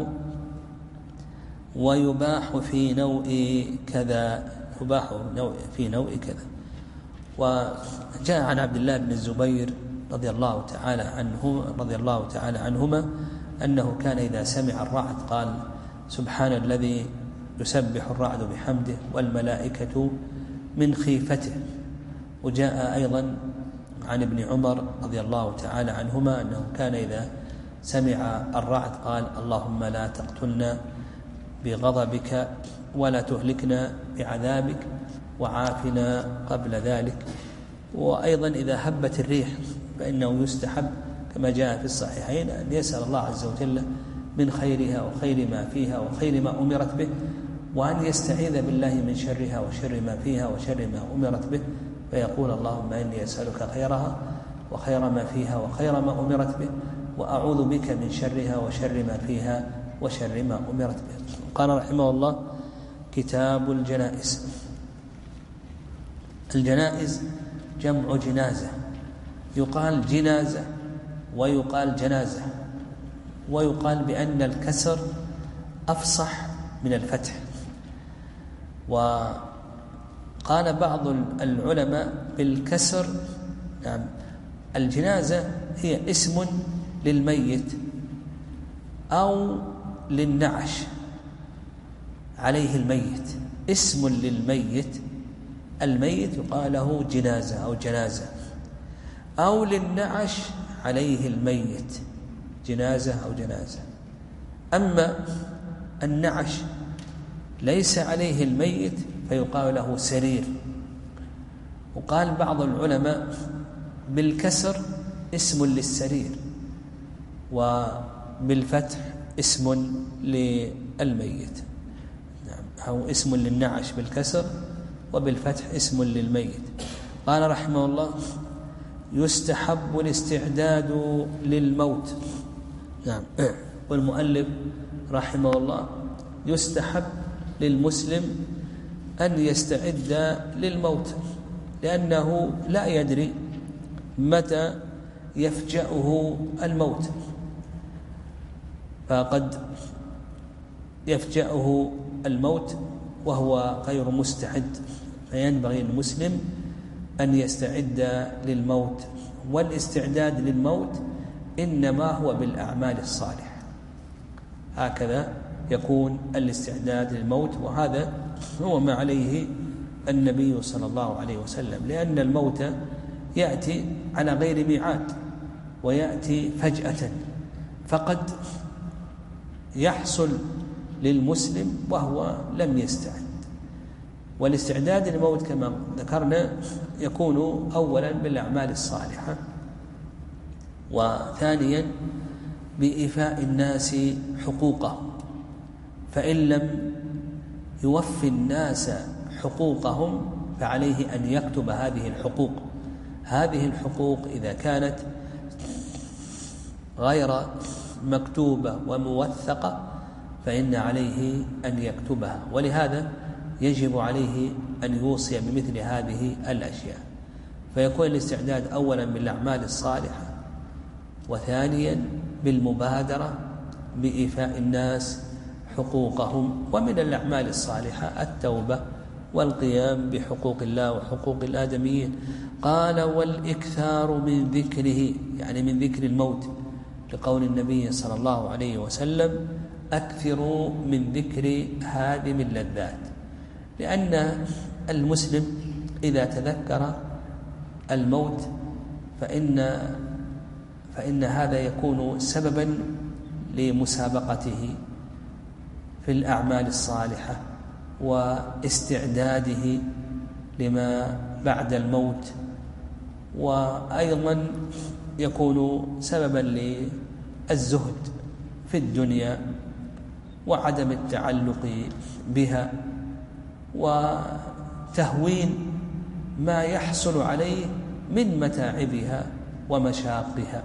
ويباح في نوء كذا، يباح في نوء كذا. وجاء عن عبد الله بن الزبير رضي الله تعالى عنه رضي الله تعالى عنهما أنه كان إذا سمع الرعد قال سبحان الذي يسبح الرعد بحمده والملائكة من خيفته. وجاء أيضا عن ابن عمر رضي الله تعالى عنهما أنه كان إذا سمع الرعد قال اللهم لا تقتلنا بغضبك ولا تهلكنا بعذابك وعافنا قبل ذلك. وأيضا إذا هبت الريح فإنه يستحب كما جاء في الصحيحين أن يسأل الله عز وجل من خيرها وخير ما فيها وخير ما أمرت به، وأن يستعيذ بالله من شرها وشر ما فيها وشر ما أمرت به، فيقول اللهم إني أسألك خيرها وخير ما فيها وخير ما أمرت به، وأعوذ بك من شرها وشر ما فيها وشر ما أمرت به. قال رحمه الله كتاب الجنائز. الجنائز جمع جنازة، يقال جنازة ويقال جنازة، ويقال بأن الكسر أفصح من الفتح. وقال بعض العلماء بالكسر نعم الجنازة هي اسم للميت أو للنعش عليه الميت، اسم للميت، الميت يقال له جنازة أو جنازة، أو للنعش عليه الميت جنازة أو جنازة. أما النعش ليس عليه الميت فيقال له سرير. وقال بعض العلماء بالكسر اسم للسرير، وبالفتح اسم للميت، نعم، أو اسم للنعش بالكسر وبالفتح اسم للميت. قال رحمه الله: يستحب الاستعداد للموت. نعم. والمؤلف رحمه الله: يستحب للمسلم أن يستعد للموت، لأنه لا يدري متى يفجأه الموت، فقد يفجأه الموت وهو غير مستعد، فينبغي المسلم أن يستعد للموت. والاستعداد للموت إنما هو بالأعمال الصالحة، هكذا يكون الاستعداد للموت، وهذا هو ما عليه النبي صلى الله عليه وسلم، لأن الموت يأتي على غير ميعاد ويأتي فجأة، فقد يحصل للمسلم وهو لم يستعد. والاستعداد للموت كما ذكرنا يكون أولا بالأعمال الصالحة، وثانيا بإيفاء الناس حقوقه، فإن لم يوفي الناس حقوقهم فعليه أن يكتب هذه الحقوق. هذه الحقوق إذا كانت غير مكتوبة وموثقة فإن عليه أن يكتبها، ولهذا يجب عليه أن يوصي بمثل هذه الأشياء. فيكون الاستعداد أولا بالأعمال الصالحة، وثانيا بالمبادرة بإيفاء الناس حقوقهم. ومن الأعمال الصالحة التوبة والقيام بحقوق الله وحقوق الآدميين. قال: والإكثار من ذكره، يعني من ذكر الموت، لقول النبي صلى الله عليه وسلم: أكثروا من ذكر هادم اللذات. لأن المسلم إذا تذكر الموت فإن فإن هذا يكون سببا لمسابقته في الأعمال الصالحة واستعداده لما بعد الموت، وأيضا يكون سببا للزهد في الدنيا وعدم التعلق بها وتهوين ما يحصل عليه من متاعبها ومشاقها.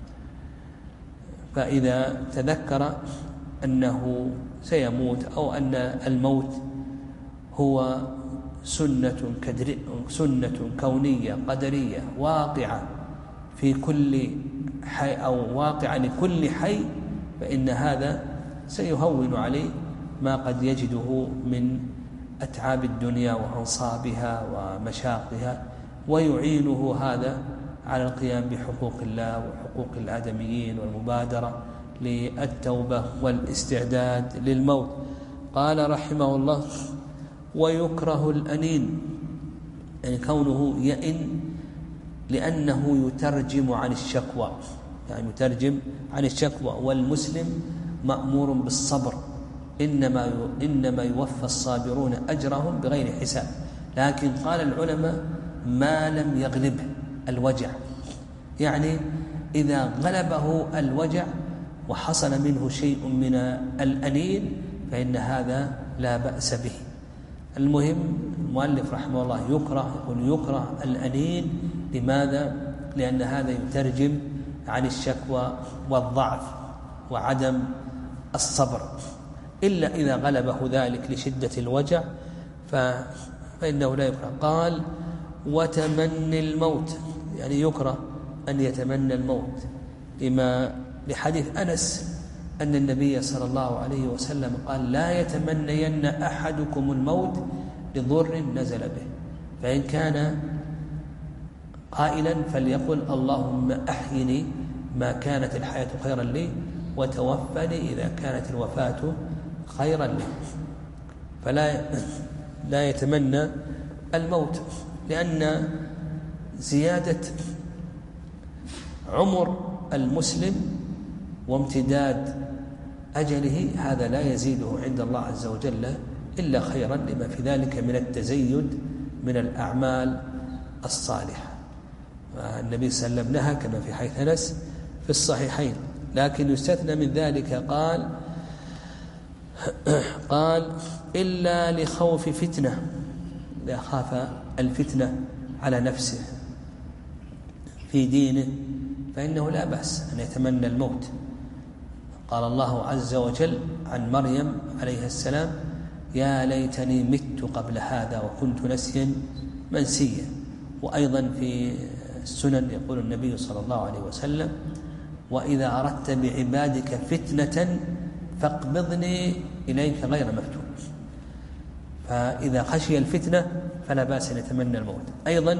فإذا تذكر أنه سيموت أو أن الموت هو سنة كدر سنة كونية قدرية واقعة في كل حي أو واقعة لكل حي، فإن هذا سيهون عليه ما قد يجده من أتعاب الدنيا وأنصابها ومشاقها، ويعينه هذا على القيام بحقوق الله وحقوق الآدميين والمبادرة للتوبة والاستعداد للموت. قال رحمه الله: ويكره الأنين، يعني كونه يئن لأنه يترجم عن الشكوى، يعني يترجم عن الشكوى. والمسلم مأمور بالصبر، إنما إنما يوفى الصابرون أجرهم بغير حساب. لكن قال العلماء: ما لم يغلبه الوجع، يعني إذا غلبه الوجع وحصل منه شيء من الأنين فإن هذا لا بأس به. المهم المؤلف رحمه الله يكره يقول يكره الأنين. لماذا؟ لأن هذا يترجم عن الشكوى والضعف وعدم الصبر، إلا إذا غلبه ذلك لشدة الوجع فإنه لا يكره. قال: وتمني الموت، يعني يكره أن يتمنى الموت، لما لحديث أنس أن النبي صلى الله عليه وسلم قال: لا يتمنين أحدكم الموت لضر نزل به، فإن كان قائلا فليقل: اللهم أحيني ما كانت الحياة خيرا لي، وتوفني إذا كانت الوفاة خيرا لي. فلا لا يتمنى الموت، لأن زيادة عمر المسلم وامتداد أجله هذا لا يزيده عند الله عز وجل إلا خيرا، لما في ذلك من التزيد من الأعمال الصالحة. النبي صلى الله عليه وسلم نهى كما في حديث أنس في الصحيحين. لكن يستثنى من ذلك قال قال إلا لخوف فتنة، إذا خاف الفتنة على نفسه في دينه فإنه لا بأس أن يتمنى الموت. قال الله عز وجل عن مريم عليه السلام: يا ليتني مت قبل هذا وكنت نسيا منسيا. وأيضا في السنن يقول النبي صلى الله عليه وسلم: وإذا أردت بعبادك فتنة فاقبضني إليك غير مفتون. فإذا خشي الفتنة فلا بأس أن يتمنى الموت. أيضا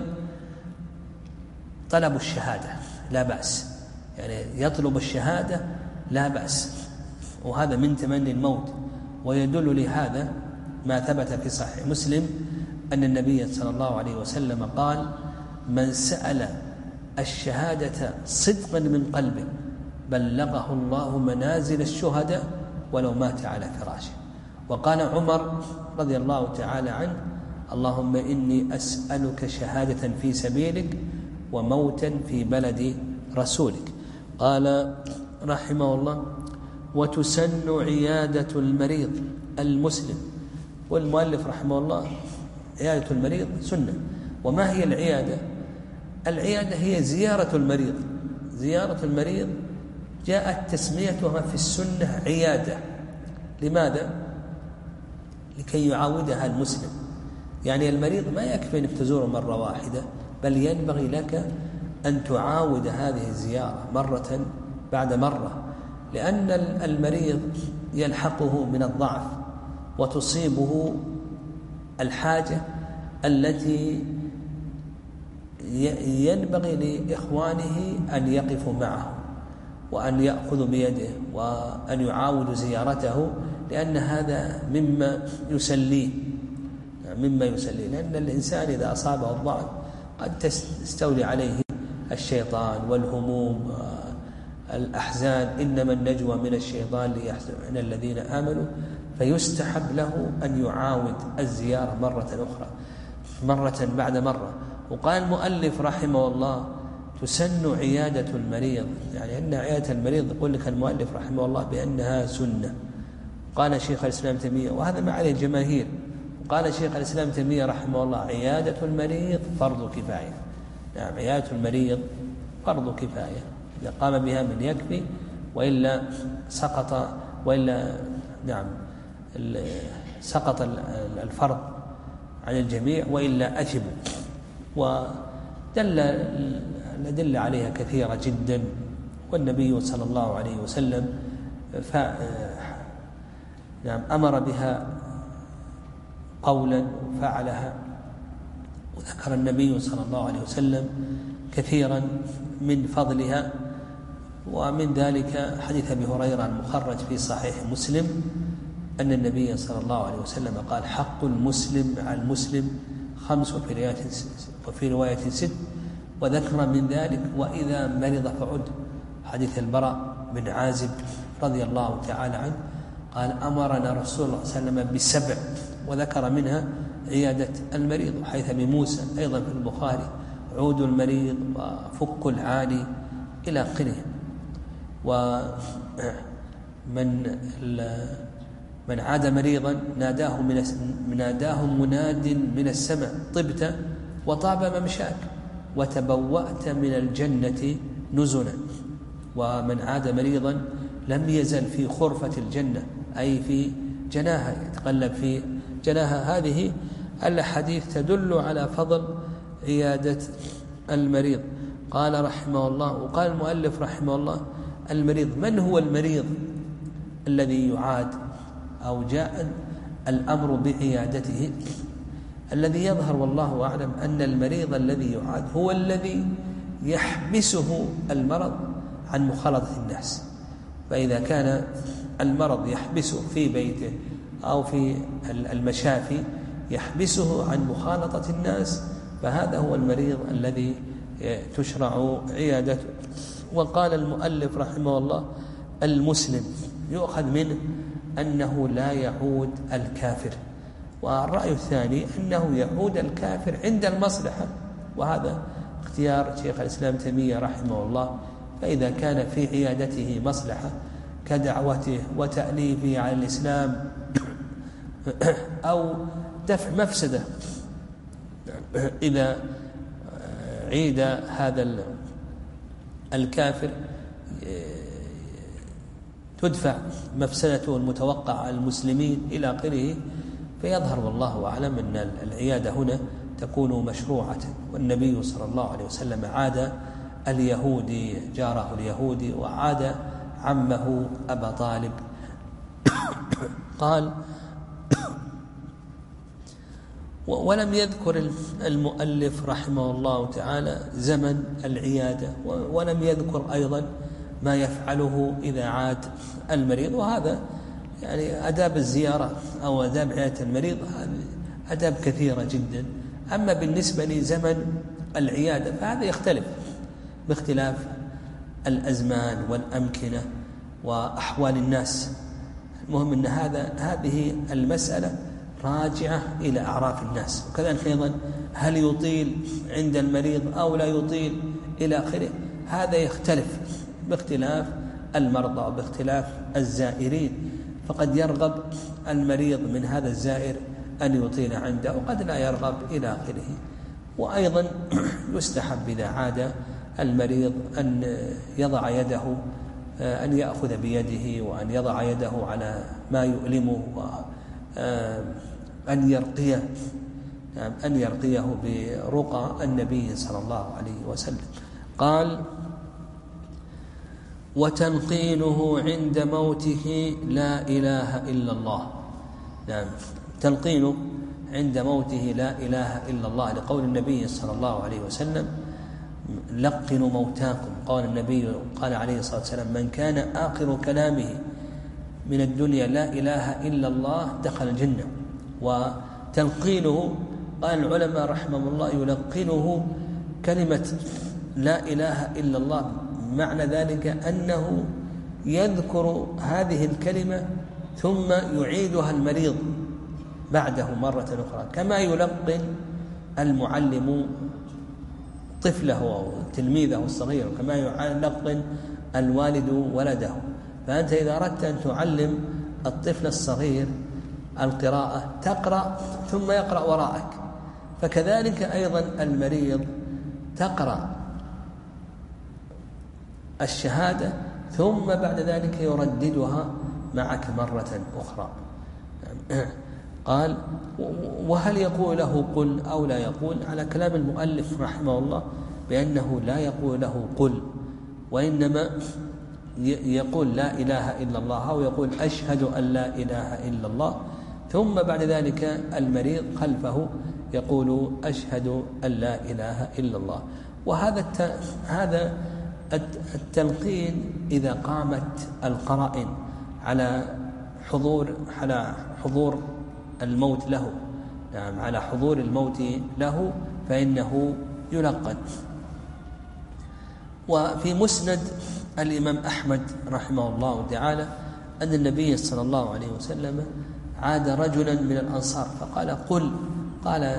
طلب الشهادة لا بأس، يعني يطلب الشهادة لا بأس، وهذا من تمني الموت. ويدل لهذا ما ثبت في صحيح مسلم أن النبي صلى الله عليه وسلم قال: من سأل الشهادة صدقا من قلبه بلغه الله منازل الشهداء ولو مات على فراشه. وقال عمر رضي الله تعالى عنه: اللهم إني أسألك شهادة في سبيلك وموتا في بلد رسولك. قال رحمه الله: وتسن عيادة المريض المسلم. والمؤلف رحمه الله عيادة المريض سنة. وما هي العيادة؟ العيادة هي زيارة المريض. زيارة المريض جاءت تسميتها في السنة عيادة. لماذا؟ لكي يعاودها المسلم. يعني المريض ما يكفي أنك تزوره مرة واحدة، بل ينبغي لك أن تعاود هذه الزيارة مرة بعد مرة، لأن المريض يلحقه من الضعف وتصيبه الحاجة التي ينبغي لإخوانه أن يقفوا معه وأن يأخذوا بيده وأن يعاودوا زيارته، لأن هذا مما يسليه مما يسليه لأن الإنسان إذا أصابه الضعف قد تستولي عليه الشيطان والهموم الأحزان. إنما النجوى من الشيطان ليحزن الذين آمنوا. فيستحب له أن يعاود الزيارة مرة أخرى مرة بعد مرة. وقال المؤلف رحمه الله: تسن عيادة المريض، يعني أن عيادة المريض يقول لك المؤلف رحمه الله بأنها سنة. قال شيخ الإسلام تيمية، وهذا ما عليه الجماهير، قال شيخ الإسلام تيمية رحمه الله: عيادة المريض فرض كفاية. نعم، عيادة المريض فرض كفاية، إذا قام بها من يكفي، وإلا سقط وإلا نعم سقط الفرض عن الجميع، وإلا أثموا. ودل الأدلة عليها كثيرة جدا، والنبي صلى الله عليه وسلم ف نعم أمر بها قولا وفعلها. وذكر النبي صلى الله عليه وسلم كثيرا من فضلها. ومن ذلك حديث أبي هريرة المخرج في صحيح مسلم أن النبي صلى الله عليه وسلم قال: حق المسلم على المسلم خمس، وفي رواية وفي رواية ست، وذكر من ذلك: وإذا مرض فعد. حديث البراء بن عازب رضي الله تعالى عنه قال: أمرنا رسول الله صلى الله عليه وسلم بسبع، وذكر منها عيادة المريض. وحيث أبي موسى أيضا في البخاري: عود المريض وفك العاني إلى آخره. ومن من عاد مريضا ناداه من ناداه مناد من السماء: طبت وطاب ممشاك وتبوأت من الجنة نزلا. ومن عاد مريضا لم يزل في خرفة الجنة، أي في جناها، يتقلب في جناها. هذه الحديث تدل على فضل عيادة المريض. قال رحمه الله، وقال المؤلف رحمه الله: المريض، من هو المريض الذي يعاد أو جاء الأمر بعيادته؟ الذي يظهر والله أعلم أن المريض الذي يعاد هو الذي يحبسه المرض عن مخالطة الناس. فإذا كان المرض يحبسه في بيته أو في المشافي، يحبسه عن مخالطة الناس، فهذا هو المريض الذي تشرع عيادته. وقال المؤلف رحمه الله: المسلم يؤخذ منه أنه لا يعود الكافر. والرأي الثاني أنه يعود الكافر عند المصلحة، وهذا اختيار شيخ الإسلام تيمية رحمه الله. فإذا كان في عيادته مصلحة كدعوته وتأليفه على الإسلام أو دفع مفسدة إذا عيد هذا الكافر تدفع مفسدته المتوقعة على المسلمين إلى آخره، فيظهر والله أعلم أن العيادة هنا تكون مشروعة. والنبي صلى الله عليه وسلم عاد اليهودي جاره اليهودي وعاد عمه أبا طالب. قال ولم يذكر المؤلف رحمه الله تعالى زمن العيادة، ولم يذكر أيضا ما يفعله إذا عاد المريض، وهذا يعني آداب الزيارة أو آداب عيادة المريض آداب كثيرة جدا. أما بالنسبة لزمن العيادة فهذا يختلف باختلاف الأزمان والأمكنة وأحوال الناس. المهم أن هذا هذه المسألة راجعة إلى أعراف الناس. وكذلك أيضا هل يطيل عند المريض أو لا يطيل إلى آخره، هذا يختلف باختلاف المرضى وباختلاف الزائرين. فقد يرغب المريض من هذا الزائر أن يطيل عنده وقد لا يرغب إلى آخره. وأيضا يستحب إذا عاد المريض أن يضع يده، أن يأخذ بيده وأن يضع يده على ما يؤلمه وأن يرقيه أن يرقيه برقى النبي صلى الله عليه وسلم. قال وتلقينه عند موته لا إله إلا الله. نعم، تلقينه عند موته لا إله إلا الله، لقول النبي صلى الله عليه وسلم لقنوا موتاكم. قال النبي قال عليه الصلاة والسلام من كان آخر كلامه من الدنيا لا إله إلا الله دخل الجنة. وتلقينه قال العلماء رحمهم الله يلقنه كلمة لا إله إلا الله، معنى ذلك أنه يذكر هذه الكلمة ثم يعيدها المريض بعده مرة أخرى، كما يلقن المعلم طفله أو تلميذه الصغير، كما يلقن الوالد ولده. فأنت إذا أردت أن تعلم الطفل الصغير القراءة تقرأ ثم يقرأ وراءك، فكذلك أيضا المريض تقرأ الشهادة ثم بعد ذلك يرددها معك مرة أخرى. قال وهل يقول له قل أو لا يقول؟ على كلام المؤلف رحمه الله بأنه لا يقول له قل، وإنما يقول لا إله إلا الله أو يقول أشهد أن لا إله إلا الله، ثم بعد ذلك المريض خلفه يقول أشهد أن لا إله إلا الله. وهذا هذا التلقين إذا قامت القرائن على حضور على حضور الموت له، نعم على حضور الموت له فإنه يلقن. وفي مسند الإمام أحمد رحمه الله تعالى أن النبي صلى الله عليه وسلم عاد رجلا من الأنصار فقال قل قال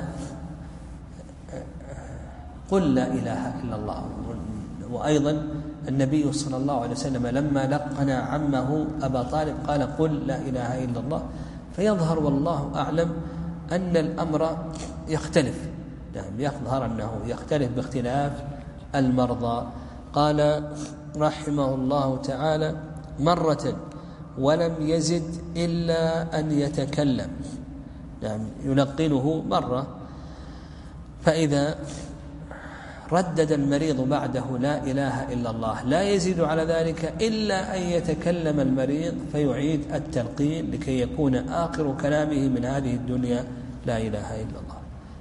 قل لا إله إلا الله. وأيضا النبي صلى الله عليه وسلم لما لقن عمه أبا طالب قال قل لا إله إلا الله. فيظهر والله أعلم أن الأمر يختلف، يعني يظهر أنه يختلف باختلاف المرضى. قال رحمه الله تعالى مرة ولم يزد إلا أن يتكلم، يعني يلقنه مرة، فإذا ردد المريض بعده لا إله إلا الله لا يزيد على ذلك إلا أن يتكلم المريض فيعيد التلقين لكي يكون آخر كلامه من هذه الدنيا لا إله إلا الله.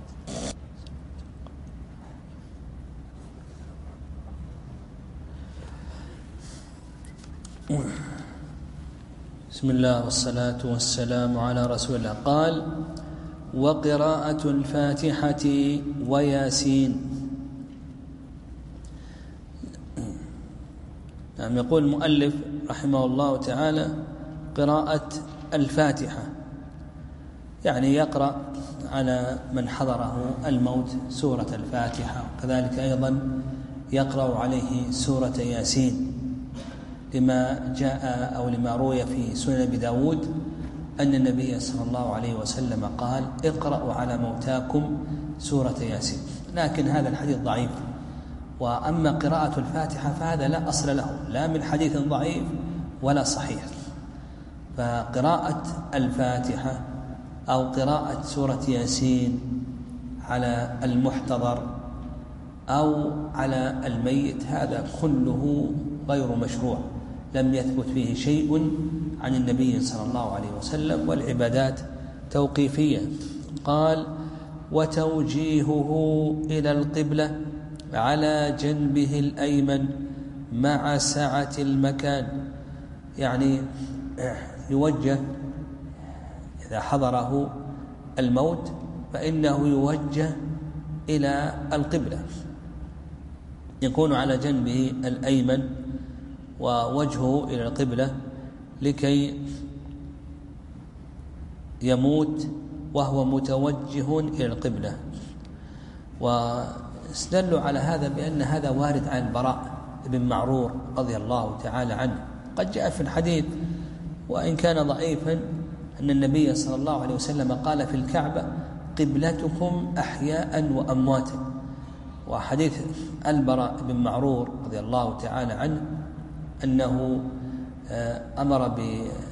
بسم الله والصلاة والسلام على رسول الله. قال وقراءة الفاتحة وياسين. نعم، يقول المؤلف رحمه الله تعالى قراءة الفاتحة، يعني يقرأ على من حضره الموت سورة الفاتحة، وكذلك أيضا يقرأ عليه سورة ياسين لما جاء أو لما روي في سنن أبي داود أن النبي صلى الله عليه وسلم قال اقرأوا على موتاكم سورة ياسين، لكن هذا الحديث ضعيف. وأما قراءة الفاتحة فهذا لا أصل له، لا من حديث ضعيف ولا صحيح. فقراءة الفاتحة أو قراءة سورة ياسين على المحتضر أو على الميت هذا كله غير مشروع، لم يثبت فيه شيء عن النبي صلى الله عليه وسلم، والعبادات توقيفية. قال وتوجيهه إلى القبلة على جنبه الأيمن مع سعة المكان، يعني يوجه إذا حضره الموت فإنه يوجه إلى القبلة، يكون على جنبه الأيمن ووجهه إلى القبلة لكي يموت وهو متوجه إلى القبلة. واستدلوا على هذا بأن هذا وارد عن البراء بن معرور رضي الله تعالى عنه، قد جاء في الحديث وإن كان ضعيفا أن النبي صلى الله عليه وسلم قال في الكعبة قبلتكم أحياء وأمواتا. وحديث البراء بن معرور رضي الله تعالى عنه أنه أمر ب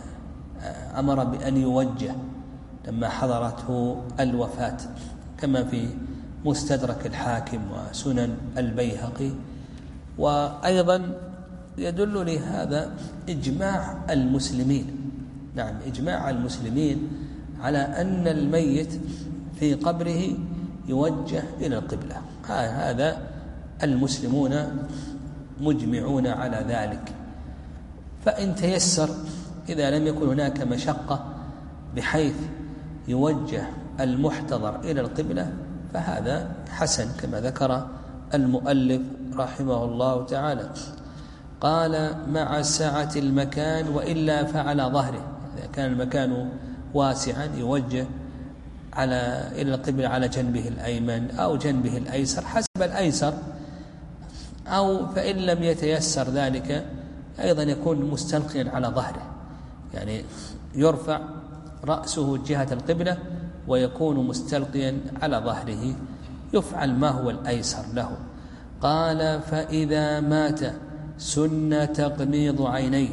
أمر بأن يوجه لما حضرته الوفاة، كما في مستدرك الحاكم وسنن البيهقي. وأيضا يدل لهذا إجماع المسلمين، نعم إجماع المسلمين على أن الميت في قبره يوجه إلى القبلة، هذا المسلمون مجمعون على ذلك. فإن تيسر إذا لم يكن هناك مشقة بحيث يوجه المحتضر إلى القبلة فهذا حسن كما ذكر المؤلف رحمه الله تعالى. قال مع سعة المكان وإلا فعلى ظهره، إذا كان المكان واسعا يوجه على إلى القبلة على جنبه الأيمن أو جنبه الأيسر حسب الأيسر، أو فإن لم يتيسر ذلك أيضا يكون مستلقيا على ظهره، يعني يرفع رأسه جهة القبلة ويكون مستلقيا على ظهره، يفعل ما هو الأيسر له. قال فإذا مات سن تغميض عينيه،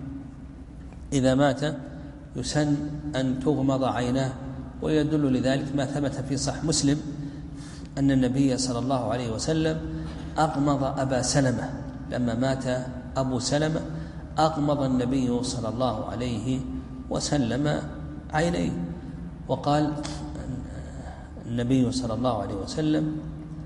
إذا مات يسن أن تغمض عيناه. ويدل لذلك ما ثبت في صحيح مسلم أن النبي صلى الله عليه وسلم أغمض أبا سلمة، لما مات أبو سلمة أغمض النبي صلى الله عليه وسلم عينيه، وقال النبي صلى الله عليه وسلم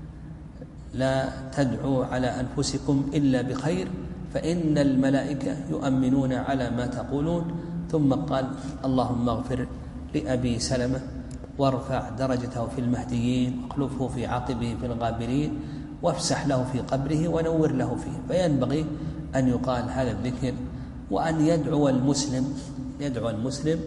لا تدعوا على أنفسكم إلا بخير فإن الملائكة يؤمنون على ما تقولون. ثم قال اللهم اغفر لأبي سلمة وارفع درجته في المهديين واخلفه في عقبه في الغابرين وافسح له في قبره ونور له فيه. فينبغي أن يقال هذا الذكر، وأن يدعو المسلم يدعو المسلم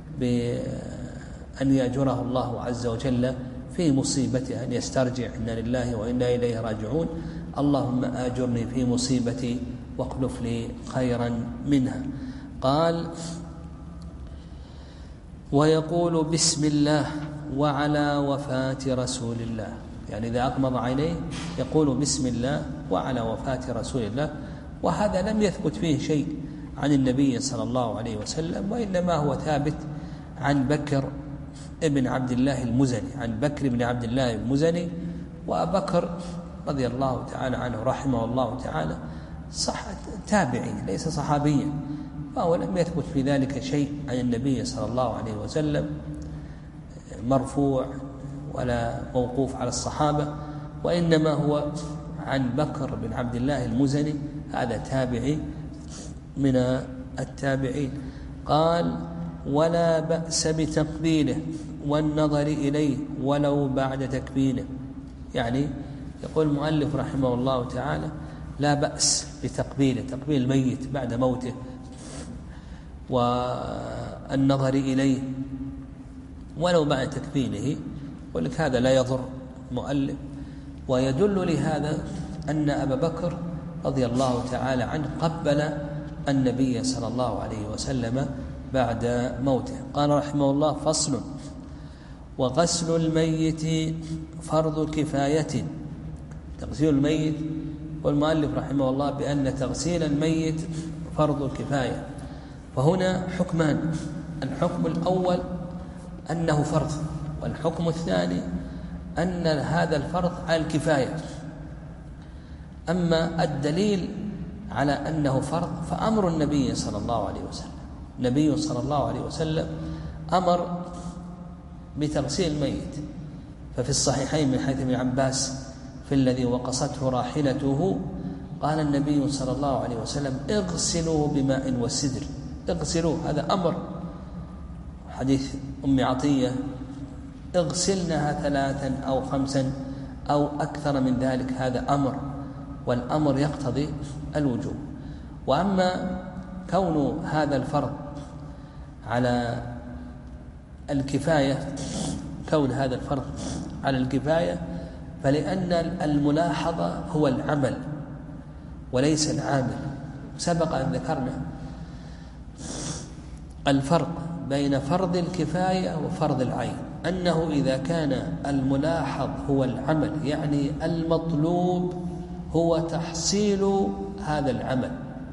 بأن يأجره الله عز وجل في مصيبته، أن يسترجع إنا لله وإنا إليه راجعون، اللهم آجرني في مصيبتي واخلف لي خيرا منها. قال ويقول بسم الله وعلى وفاة رسول الله، يعني إذا أغمض عينيه يقول بسم الله وعلى وفاة رسول الله. وهذا لم يثبت فيه شيء عن النبي صلى الله عليه وسلم، وإنما هو ثابت عن بكر ابن عبد الله المزني عن بكر بن عبد الله المزني. وأبكر رضي الله تعالى عنه رحمه الله تعالى صح تابعي ليس صحابيا، فهو لم يثبت في ذلك شيء عن النبي صلى الله عليه وسلم مرفوع ولا موقوف على الصحابة، وإنما هو عن بكر بن عبد الله المزني، هذا تابعي من التابعين. قال ولا بأس بتقبيله والنظر إليه ولو بعد تكبيره، يعني يقول المؤلف رحمه الله تعالى لا بأس بتقبيله، تقبيل الميت بعد موته والنظر إليه ولو بعد تكفينه، ولك هذا لا يضر مؤلف. ويدل لهذا أن أبا بكر رضي الله تعالى عنه قبل النبي صلى الله عليه وسلم بعد موته. قال رحمه الله: فصل: وغسل الميت فرض كفاية. تغسيل الميت، والمؤلف رحمه الله بأن تغسيل الميت فرض الكفاية. فهنا حكمان: الحكم الأول أنه فرض، والحكم الثاني أن هذا الفرض على الكفاية. أما الدليل على أنه فرض فأمر النبي صلى الله عليه وسلم. النبي صلى الله عليه وسلم أمر بتغسيل الميت، ففي الصحيحين من حديث ابن عباس في الذي وقصته راحلته قال النبي صلى الله عليه وسلم: اغسلوه بماء وسدر. اغسلوه، هذا أمر. حديث أم عطية: اغسلنها ثلاثا أو خمسا أو أكثر من ذلك، هذا أمر، والأمر يقتضي الوجوب. وأما كون هذا الفرض على الكفاية، كون هذا الفرض على الكفاية فلأن الملاحظة هو العمل وليس العامل. سبق أن ذكرنا الفرق بين فرض الكفاية وفرض العين، أنه إذا كان الملاحظ هو العمل، يعني المطلوب هو تحصيل هذا العمل،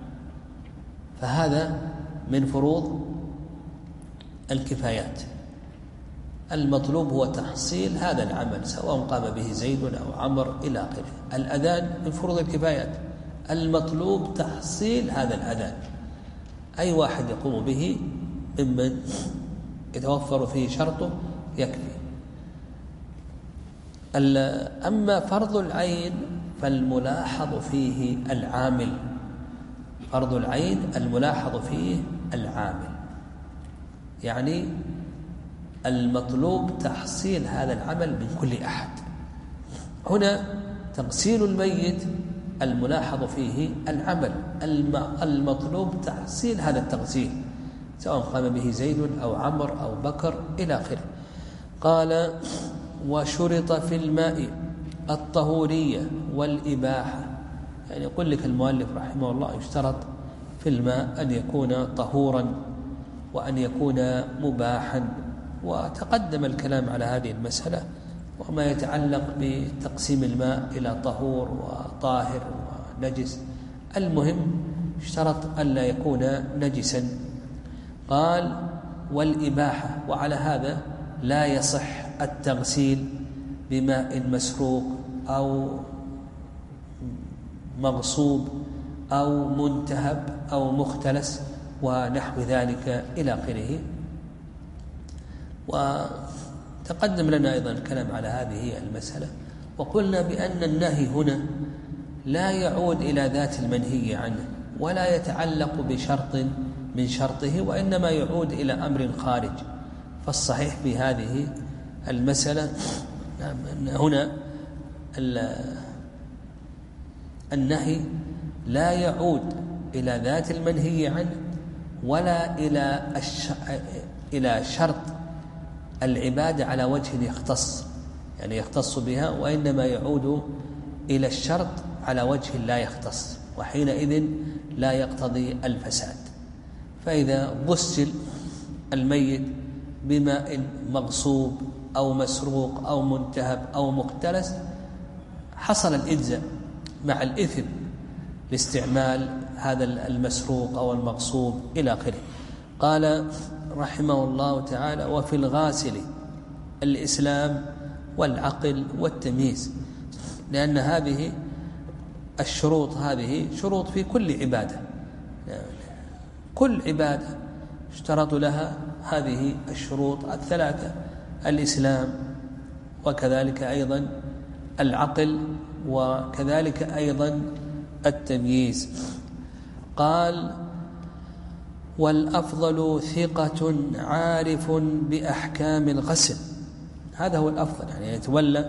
فهذا من فروض الكفايات. المطلوب هو تحصيل هذا العمل سواء قام به زيد أو عمر إلى آخره. الأذان من فروض الكفايات، المطلوب تحصيل هذا الأذان، أي واحد يقوم به ممن يتوفر فيه شرطه يكفي. أما فرض العين فالملاحظ فيه العامل. فرض العين الملاحظ فيه العامل، يعني المطلوب تحصيل هذا العمل من كل أحد. هنا تغسيل الميت الملاحظ فيه العمل، المطلوب تحصيل هذا التغسيل سواء قام به زيد أو عمر أو بكر إلى آخره. قال: وشرط في الماء الطهورية والإباحة. يعني يقول لك المؤلف رحمه الله يشترط في الماء أن يكون طهورا وأن يكون مباحا، وتقدم الكلام على هذه المسألة وما يتعلق بتقسيم الماء إلى طهور وطاهر ونجس. المهم اشترط ألا يكون نجسا. قال: والإباحة، وعلى هذا لا يصح التغسيل بماء مسروق أو مغصوب أو منتهب أو مختلس ونحو ذلك إلى آخره. وتقدم لنا أيضا الكلام على هذه المسألة، وقلنا بأن النهي هنا لا يعود إلى ذات المنهي عنه ولا يتعلق بشرط من شرطه، وإنما يعود إلى أمر خارج. فالصحيح في هذه المسألة هنا النهي لا يعود إلى ذات المنهي عنه ولا إلى إلى شرط العبادة على وجه يختص، يعني يختص بها، وإنما يعود إلى الشرط على وجه لا يختص، وحينئذ لا يقتضي الفساد. فإذا غسل الميت بماء مغصوب أو مسروق أو منتهب أو مختلس حصل الإجزاء مع الإثم لاستعمال هذا المسروق أو المغصوب إلى آخره. قال رحمه الله تعالى: وفي الغاسل الإسلام والعقل والتمييز، لأن هذه الشروط هذه شروط في كل عبادة، كل عبادة اشترط لها هذه الشروط الثلاثة: الإسلام وكذلك أيضا العقل وكذلك أيضا التمييز. قال: والأفضل ثقة عارف بأحكام الغسل. هذا هو الأفضل، يعني يتولى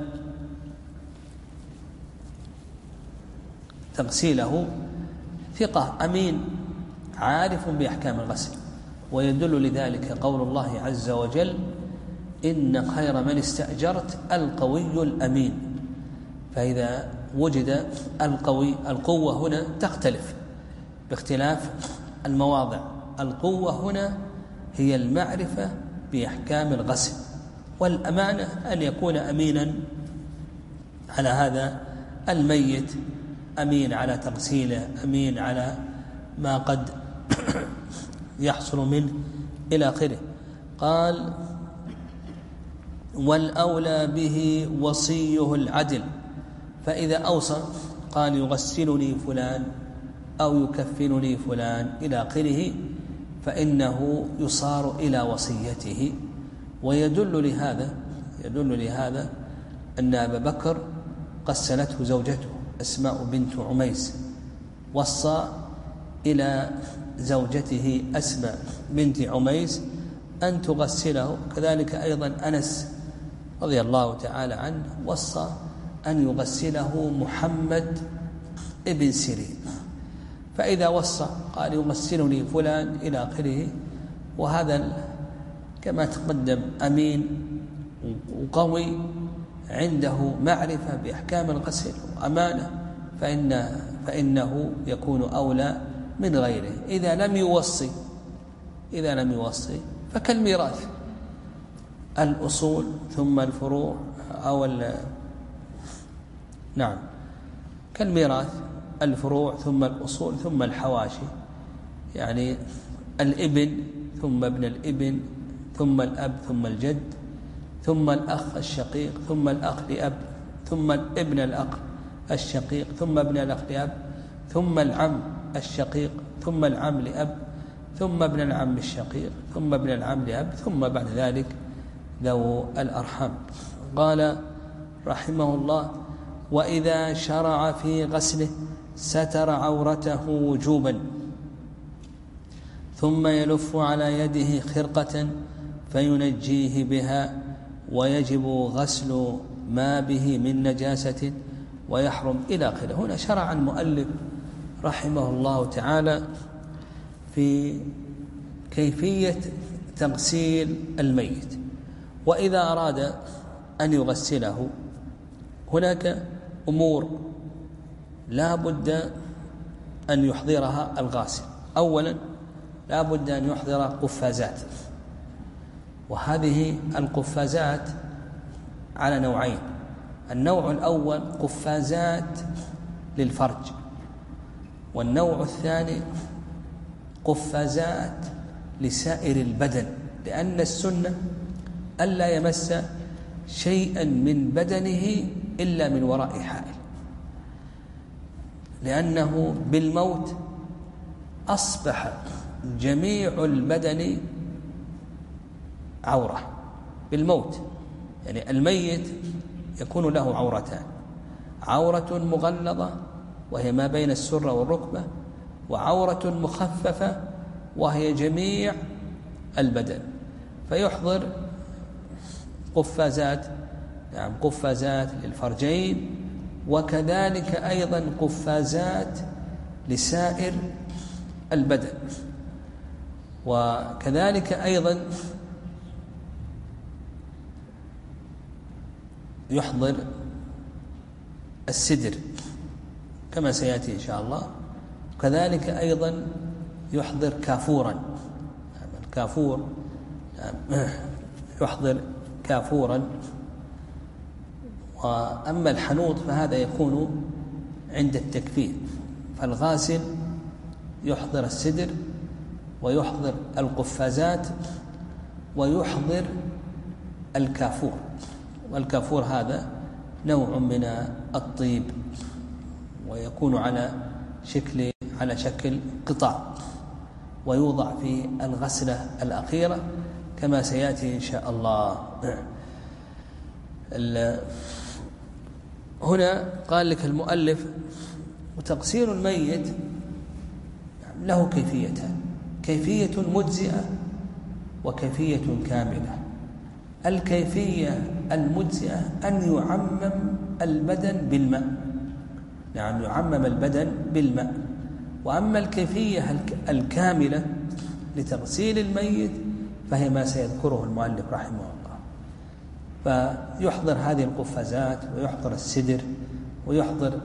تغسيله ثقة أمين عارف بأحكام الغسل. ويدل لذلك قول الله عز وجل: إن خير من استأجرت القوي الأمين. فإذا وجد القوي، القوة هنا تختلف باختلاف المواضع. القوة هنا هي المعرفة بأحكام الغسل، والأمانة أن يكون أمينا على هذا الميت، أمين على تغسيله، أمين على ما قد يحصل منه إلى آخره. قال: والأولى به وصيه العدل، فإذا أوصى قال: يغسلني فلان أو يكفنني فلان إلى آخره، فإنه يصار إلى وصيته. ويدل لهذا يدل لهذا أن أبا بكر غسلته زوجته أسماء بنت عميس، وصى إلى زوجته أسماء بنت عميس أن تغسله. كذلك أيضا أنس رضي الله تعالى عنه وصى أن يغسله محمد ابن سيرين. فإذا وصى قال: يغسلني فلان إلى آخره، وهذا كما تقدم أمين وقوي عنده معرفة بأحكام الغسل وأمانة، فإن فإنه يكون أولى من غيره. إذا لم يوصي إذا لم يوصي فكالميراث، الأصول ثم الفروع، أو نعم كالميراث، الفروع ثم الأصول ثم الحواشي، يعني الابن ثم ابن الابن ثم الأب ثم الجد ثم الأخ الشقيق ثم الأخ لأب ثم ابن الأخ الشقيق ثم ابن الأخ لأب ثم العم الشقيق ثم العم لأب ثم ابن العم الشقيق ثم ابن العم لأب ثم بعد ذلك ذو الأرحام. قال رحمه الله: وإذا شرع في غسله ستر عورته وجوبا، ثم يلف على يده خرقة فينجيه بها، ويجب غسل ما به من نجاسة ويحرم إلى آخره. هنا شرع المؤلف رحمه الله تعالى في كيفية تغسيل الميت. وإذا أراد أن يغسله هناك أمور لا بد أن يحضرها الغاسل. أولا لا بد أن يحضر قفازات، وهذه القفازات على نوعين: النوع الأول قفازات للفرج، والنوع الثاني قفازات لسائر البدن، لأن السنة ألا يمس شيئا من بدنه إلا من وراء حائل، لأنه بالموت أصبح جميع البدن عورة بالموت. يعني الميت يكون له عورتان: عورة مغلظة وهي ما بين السرة والركبة، وعورة مخففة وهي جميع البدن. فيحضر قفازات نعم قفازات للفرجين، وكذلك أيضا قفازات لسائر البدن. وكذلك أيضا يحضر السدر كما سيأتي إن شاء الله. كذلك أيضا يحضر كافورا، الكافور يحضر كافورا. وأما الحنوط فهذا يكون عند التكفير. فالغاسل يحضر السدر ويحضر القفازات ويحضر الكافور. والكافور هذا نوع من الطيب، ويكون على شكل على شكل قطع، ويوضع في الغسلة الأخيرة كما سيأتي إن شاء الله. هنا قال لك المؤلف: وتغسيل الميت له كيفيتان: كيفية مجزئة وكيفية كاملة. الكيفية المجزئة أن يعمم البدن بالماء، نعم يعمم البدن بالماء. وأما الكيفية الكاملة لتغسيل الميت فهي ما سيذكره المؤلف رحمه الله. فيحضر هذه القفازات، ويحضر السدر، ويحضر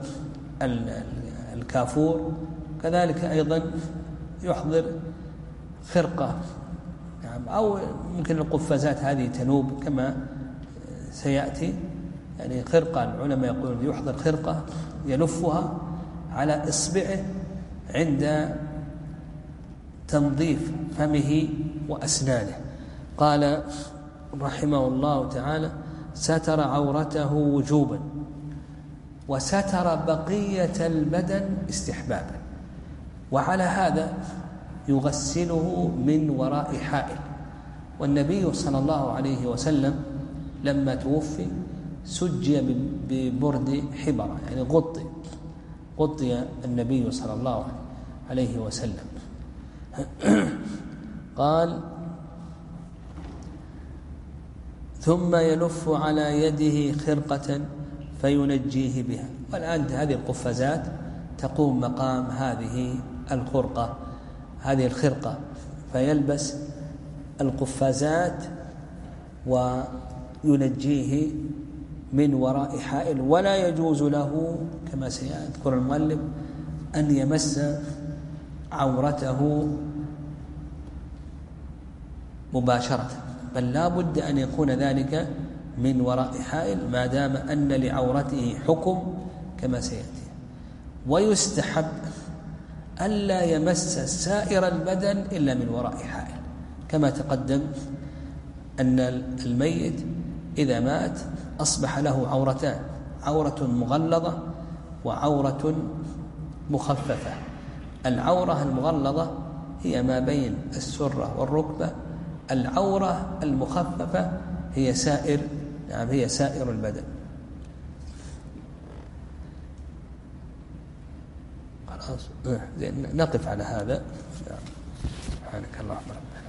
الكافور. كذلك أيضا يحضر خرقة نعم، أو ممكن القفازات هذه تنوب كما سيأتي، يعني خرقة العلماء يقولون يحضر خرقة يلفها على إصبعه عند تنظيف فمه وأسنانه. قال رحمه الله تعالى: ستر عورته وجوبا، وستر بقية البدن استحبابا. وعلى هذا يغسله من وراء حائل. والنبي صلى الله عليه وسلم لما توفي سجي ببرد حبرة، يعني غطي غطي النبي صلى الله عليه وسلم. قال: ثم يلف على يده خرقة فينجيه بها. والآن هذه القفازات تقوم مقام هذه الخرقة هذه الخرقة، فيلبس القفازات وينجيه من وراء حائل. ولا يجوز له كما سيذكر المؤلف أن يمس عورته مباشرة، بل لا بد أن يكون ذلك من وراء حائل ما دام أن لعورته حكم كما سيأتي. ويستحب ألا يمس سائر البدن إلا من وراء حائل، كما تقدم أن الميت إذا مات أصبح له عورتان: عورة مغلظة وعورة مخففة. العورة المغلظة هي ما بين السرة والركبة، العورة المخففة هي سائر نعم هي سائر البدن. خلاص نقف على هذا. سبحانك اللهم وبحمدك.